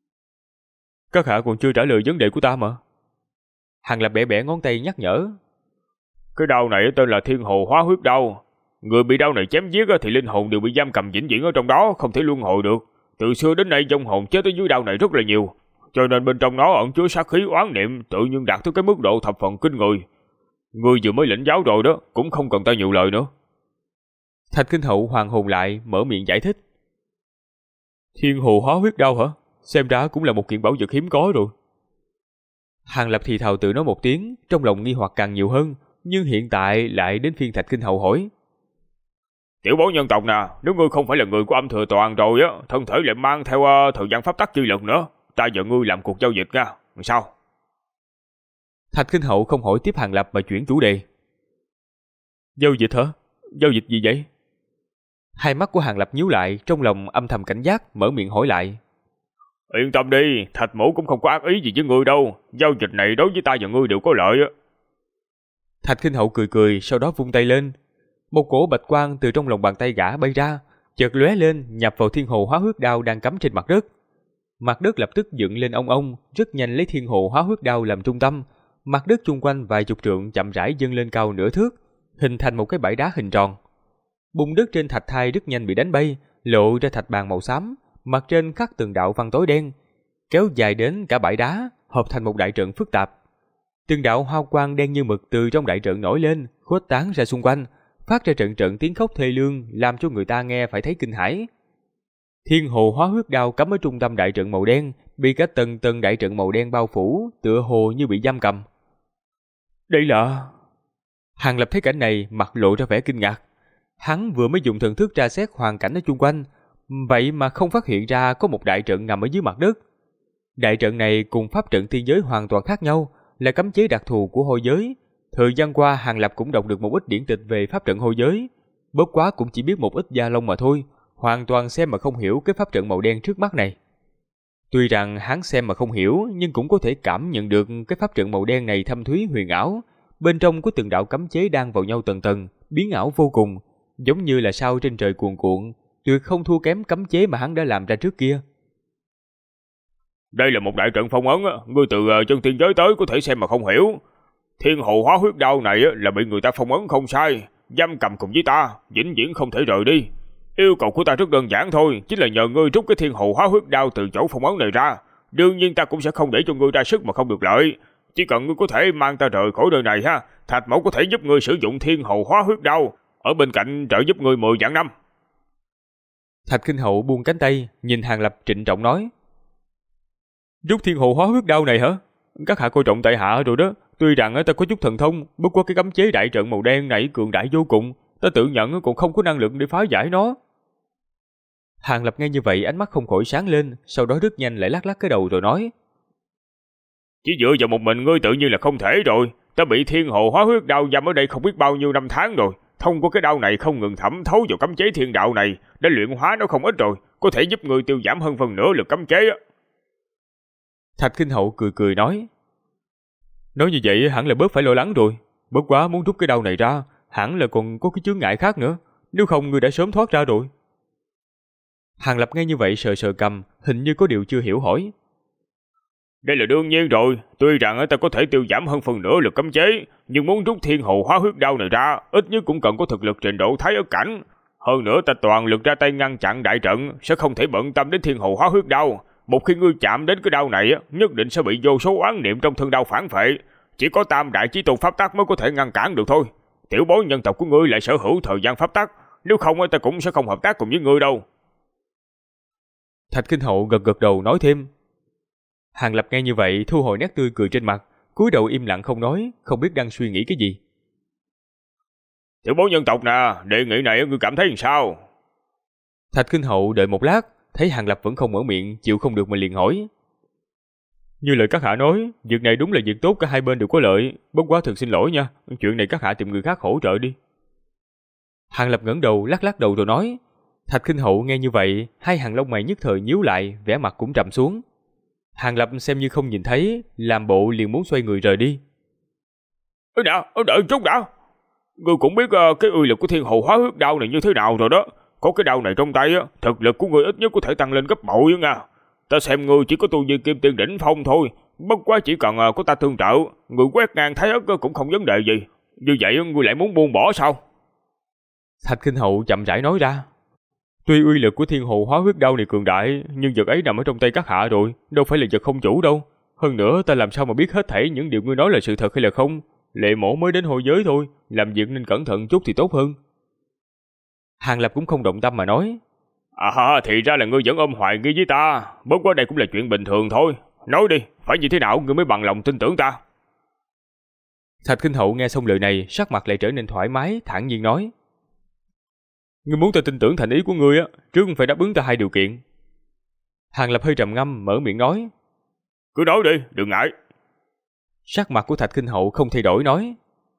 Các hạ còn chưa trả lời vấn đề của ta mà. Hàng Lập bẻ bẻ ngón tay nhắc nhở. Cái đao này tên là Thiên Hồ Hóa Huyết Đao. Người bị đao này chém giết thì linh hồn đều bị giam cầm vĩnh viễn ở trong đó, không thể luân hồi được. Từ xưa đến nay vong hồn chết ở dưới đao này rất là nhiều, cho nên bên trong nó ẩn chứa sát khí oán niệm, tự nhiên đạt tới cái mức độ thập phần kinh người. Ngươi vừa mới lĩnh giáo rồi đó, cũng không cần ta nhiều lời nữa. Thạch Kinh Hậu hoàn hồn lại, mở miệng giải thích. Thiên Hồ Hóa Huyết Đao hả? Xem ra cũng là một kiện bảo vật hiếm có rồi. Hàng Lập thì thào tự nói một tiếng, trong lòng nghi hoặc càng nhiều hơn, nhưng hiện tại lại đến phiên Thạch Kinh Hậu hỏi. Tiểu bối nhân tộc nè, nếu ngươi không phải là người của âm thừa toàn rồi thân thể lại mang theo thời gian pháp tắc chi lực nữa, ta và ngươi làm cuộc giao dịch nha, sao? Thạch Kinh Hậu không hỏi tiếp Hàng Lập mà chuyển chủ đề. Giao dịch hả? Giao dịch gì vậy? Hai mắt của Hàng Lập nhíu lại, trong lòng âm thầm cảnh giác, mở miệng hỏi lại. Yên tâm đi, Thạch mẫu cũng không có ác ý gì với ngươi đâu, giao dịch này đối với ta và ngươi đều có lợi. Thạch Kinh Hậu cười cười, sau đó vung tay lên. Một cổ bạch quang từ trong lòng bàn tay gã bay ra, chợt lóe lên, nhập vào Thiên Hồ Hóa Huyết Đao đang cắm trên mặt đất. Mặt đất lập tức dựng lên ong ong, rất nhanh lấy Thiên Hồ Hóa Huyết Đao làm trung tâm, mặt đất chung quanh vài chục trượng chậm rãi dâng lên cao nửa thước, hình thành một cái bãi đá hình tròn. Bùn đất trên thạch thai rất nhanh bị đánh bay, lộ ra thạch bàn màu xám, mặt trên khắc từng đạo văn tối đen, kéo dài đến cả bãi đá, hợp thành một đại trận phức tạp. Từng đạo hào quang đen như mực từ trong đại trận nổi lên, khuếch tán ra xung quanh, phát ra trận trận tiếng khóc thê lương, làm cho người ta nghe phải thấy kinh hãi. Thiên Hồ Hóa Huyết Đao cắm ở trung tâm đại trận màu đen, bị cả tầng tầng đại trận màu đen bao phủ, tựa hồ như bị giam cầm. Đây là... Hàng Lập thấy cảnh này, mặt lộ ra vẻ kinh ngạc. Hắn vừa mới dùng thần thức tra xét hoàn cảnh ở chung quanh, vậy mà không phát hiện ra có một đại trận nằm ở dưới mặt đất. Đại trận này cùng pháp trận thiên giới hoàn toàn khác nhau, là cấm chế đặc thù của hôi giới. Thời gian qua Hàng Lập cũng đọc được một ít điển tịch về pháp trận hôi giới, bất quá cũng chỉ biết một ít da lông mà thôi, hoàn toàn xem mà không hiểu cái pháp trận màu đen trước mắt này. Tuy rằng hắn xem mà không hiểu, nhưng cũng có thể cảm nhận được cái pháp trận màu đen này thâm thúy huyền ảo, bên trong có từng đạo cấm chế đang vào nhau tầng tầng, biến ảo vô cùng, giống như là sao trên trời cuồn cuộn, tuyệt không thua kém cấm chế mà hắn đã làm ra trước kia. Đây là một đại trận phong ấn, ngươi từ chân tiên giới tới có thể xem mà không hiểu. Thiên Hồ Hóa Huyết Đao này là bị người ta phong ấn không sai, giam cầm cùng với ta, vĩnh viễn không thể rời đi. Yêu cầu của ta rất đơn giản thôi, chính là nhờ ngươi rút cái Thiên Hồ Hóa Huyết Đao từ chỗ phong ấn này ra. Đương nhiên ta cũng sẽ không để cho ngươi ra sức mà không được lợi. Chỉ cần ngươi có thể mang ta rời khỏi nơi này ha, Thạch mẫu có thể giúp ngươi sử dụng Thiên Hồ Hóa Huyết Đao, ở bên cạnh trợ giúp ngươi 10 vạn năm. Thạch Kinh Hậu buông cánh tay, nhìn Hàng Lập trịnh trọng nói. Rút Thiên Hồ Hóa Huyết Đao này hả? Các hạ coi trọng tại hạ rồi đó. Tuy rằng ta có chút thần thông, bất quá cái cấm chế đại trận màu đen này cường đại vô cùng, ta tự nhận còn không có năng lực để phá giải nó. Hàng Lập nghe như vậy, ánh mắt không khỏi sáng lên, sau đó rất nhanh lại lắc lắc cái đầu rồi nói. Chỉ dựa vào một mình ngươi tự nhiên là không thể rồi. Ta bị Thiên Hồ Hóa Huyết Đao giam ở đây không biết bao nhiêu năm tháng rồi. Thông qua cái đao này không ngừng thẩm thấu vào cấm chế thiên đạo này, đã luyện hóa nó không ít rồi, có thể giúp ngươi tiêu giảm hơn phần nửa lực cấm chế á. Thạch Kinh Hậu cười cười nói. Nói như vậy hẳn là bớt phải lo lắng rồi. Bất quá muốn rút cái đao này ra, hẳn là còn có cái chướng ngại khác nữa, nếu không ngươi đã sớm thoát ra rồi. Hàng Lập nghe như vậy sờ sờ cằm, hình như có điều chưa hiểu hỏi. Đây là đương nhiên rồi, tuy rằng ta có thể tiêu giảm hơn phần nửa lực cấm chế, nhưng muốn rút Thiên Hồ Hóa Huyết Đao này ra, ít nhất cũng cần có thực lực trình độ Thái Ức cảnh. Hơn nữa ta toàn lực ra tay ngăn chặn đại trận, sẽ không thể bận tâm đến Thiên Hồ Hóa Huyết Đao. Một khi ngươi chạm đến cái đao này, nhất định sẽ bị vô số oán niệm trong thân đao phản phệ. Chỉ có tam đại chí tôn pháp tắc mới có thể ngăn cản được thôi. Tiểu bối nhân tộc của ngươi lại sở hữu thời gian pháp tắc, nếu không ta cũng sẽ không hợp tác cùng với ngươi đâu. Thạch Kinh Hậu gật gật đầu nói thêm. Hàng Lập nghe như vậy thu hồi nét tươi cười trên mặt, cúi đầu im lặng không nói, không biết đang suy nghĩ cái gì. Tiểu bối nhân tộc nè, đề nghị này ngươi cảm thấy làm sao? Thạch Kinh Hậu đợi một lát, thấy Hàng Lập vẫn không mở miệng, chịu không được mình liền hỏi. Như lời các hạ nói, việc này đúng là việc tốt, cả hai bên đều có lợi. Bất quá thật xin lỗi nha, chuyện này các hạ tìm người khác hỗ trợ đi. Hàng Lập ngẩng đầu lắc lắc đầu rồi nói. Thạch Kinh Hậu nghe như vậy, hai hàng lông mày nhất thời nhíu lại, vẻ mặt cũng trầm xuống. Hàng Lập xem như không nhìn thấy, làm bộ liền muốn xoay người rời đi. Đợi chút đã. Ngươi cũng biết cái uy lực của Thiên Hồ Hóa Huyết Đao này như thế nào rồi đó. Có cái đao này trong tay, thực lực của ngươi ít nhất có thể tăng lên gấp bội nha. Ta xem ngươi chỉ có tu vi kim tiên đỉnh phong thôi. Bất quá chỉ cần có ta tương trợ, ngươi quét ngang Thái Ất cũng không vấn đề gì. Như vậy ngươi lại muốn buông bỏ sao? Thạch Kinh Hậu chậm rãi nói ra. Tuy uy lực của Thiên Hồ Hóa Huyết Đao này cường đại, nhưng vật ấy nằm ở trong tay các hạ rồi, đâu phải là vật không chủ đâu. Hơn nữa ta làm sao mà biết hết thảy những điều ngươi nói là sự thật hay là không? Lệ Mổ mới đến hội giới thôi, làm việc nên cẩn thận chút thì tốt hơn. Hàng Lập cũng không động tâm mà nói. Thì ra là ngươi vẫn ôm hoài nghi với ta. Bất quá đây cũng là chuyện bình thường thôi. Nói đi, phải như thế nào ngươi mới bằng lòng tin tưởng ta? Thạch Kinh Hậu nghe xong lời này, sắc mặt lại trở nên thoải mái, thản nhiên nói. Ngươi muốn ta tin tưởng thành ý của ngươi á, trước phải đáp ứng ta hai điều kiện. Hàng Lập hơi trầm ngâm, mở miệng nói. Cứ nói đi, đừng ngại. Sắc mặt của Thạch Kinh Hậu không thay đổi nói.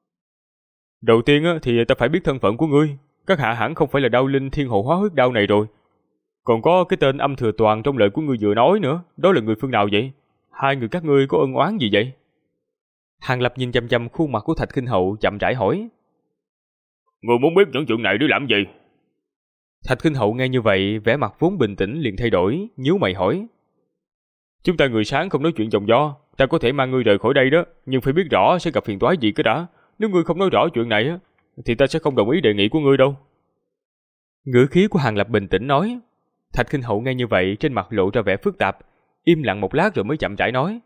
Đầu tiên á, thì ta phải biết thân phận của ngươi. Các hạ hẳn không phải là Đao Linh Thiên Hồ Hóa Huyết Đao này rồi. Còn có cái tên Âm Thừa Toàn trong lời của ngươi vừa nói nữa, đó là người phương nào vậy? Hai người các ngươi có ân oán gì vậy? Hàng Lập nhìn chăm chăm khuôn mặt của Thạch Kinh Hậu, chậm rãi hỏi. Ngươi muốn biết những chuyện này để làm gì? Thạch Kinh Hậu nghe như vậy, vẻ mặt vốn bình tĩnh liền thay đổi, nhíu mày hỏi. Chúng ta người sáng không nói chuyện chồng do, ta có thể mang ngươi rời khỏi đây đó, nhưng phải biết rõ sẽ gặp phiền toái gì cái đã. Nếu ngươi không nói rõ chuyện này á, thì ta sẽ không đồng ý đề nghị của ngươi đâu. Ngữ khí của Hàng Lập bình tĩnh nói. Thạch Kinh Hậu nghe như vậy, trên mặt lộ ra vẻ phức tạp, im lặng một lát rồi mới chậm rãi nói.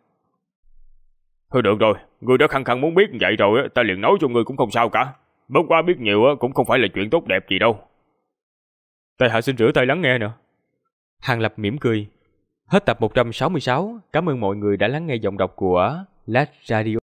Thôi được rồi, ngươi đã khăng khăng muốn biết vậy rồi, ta liền nói cho ngươi cũng không sao cả. Bất quá biết nhiều cũng không phải là chuyện tốt đẹp gì đâu. Tại hạ xin rửa tay lắng nghe nè. Hàng Lập mỉm cười. Hết tập 166, cảm ơn mọi người đã lắng nghe giọng đọc của Last Radio.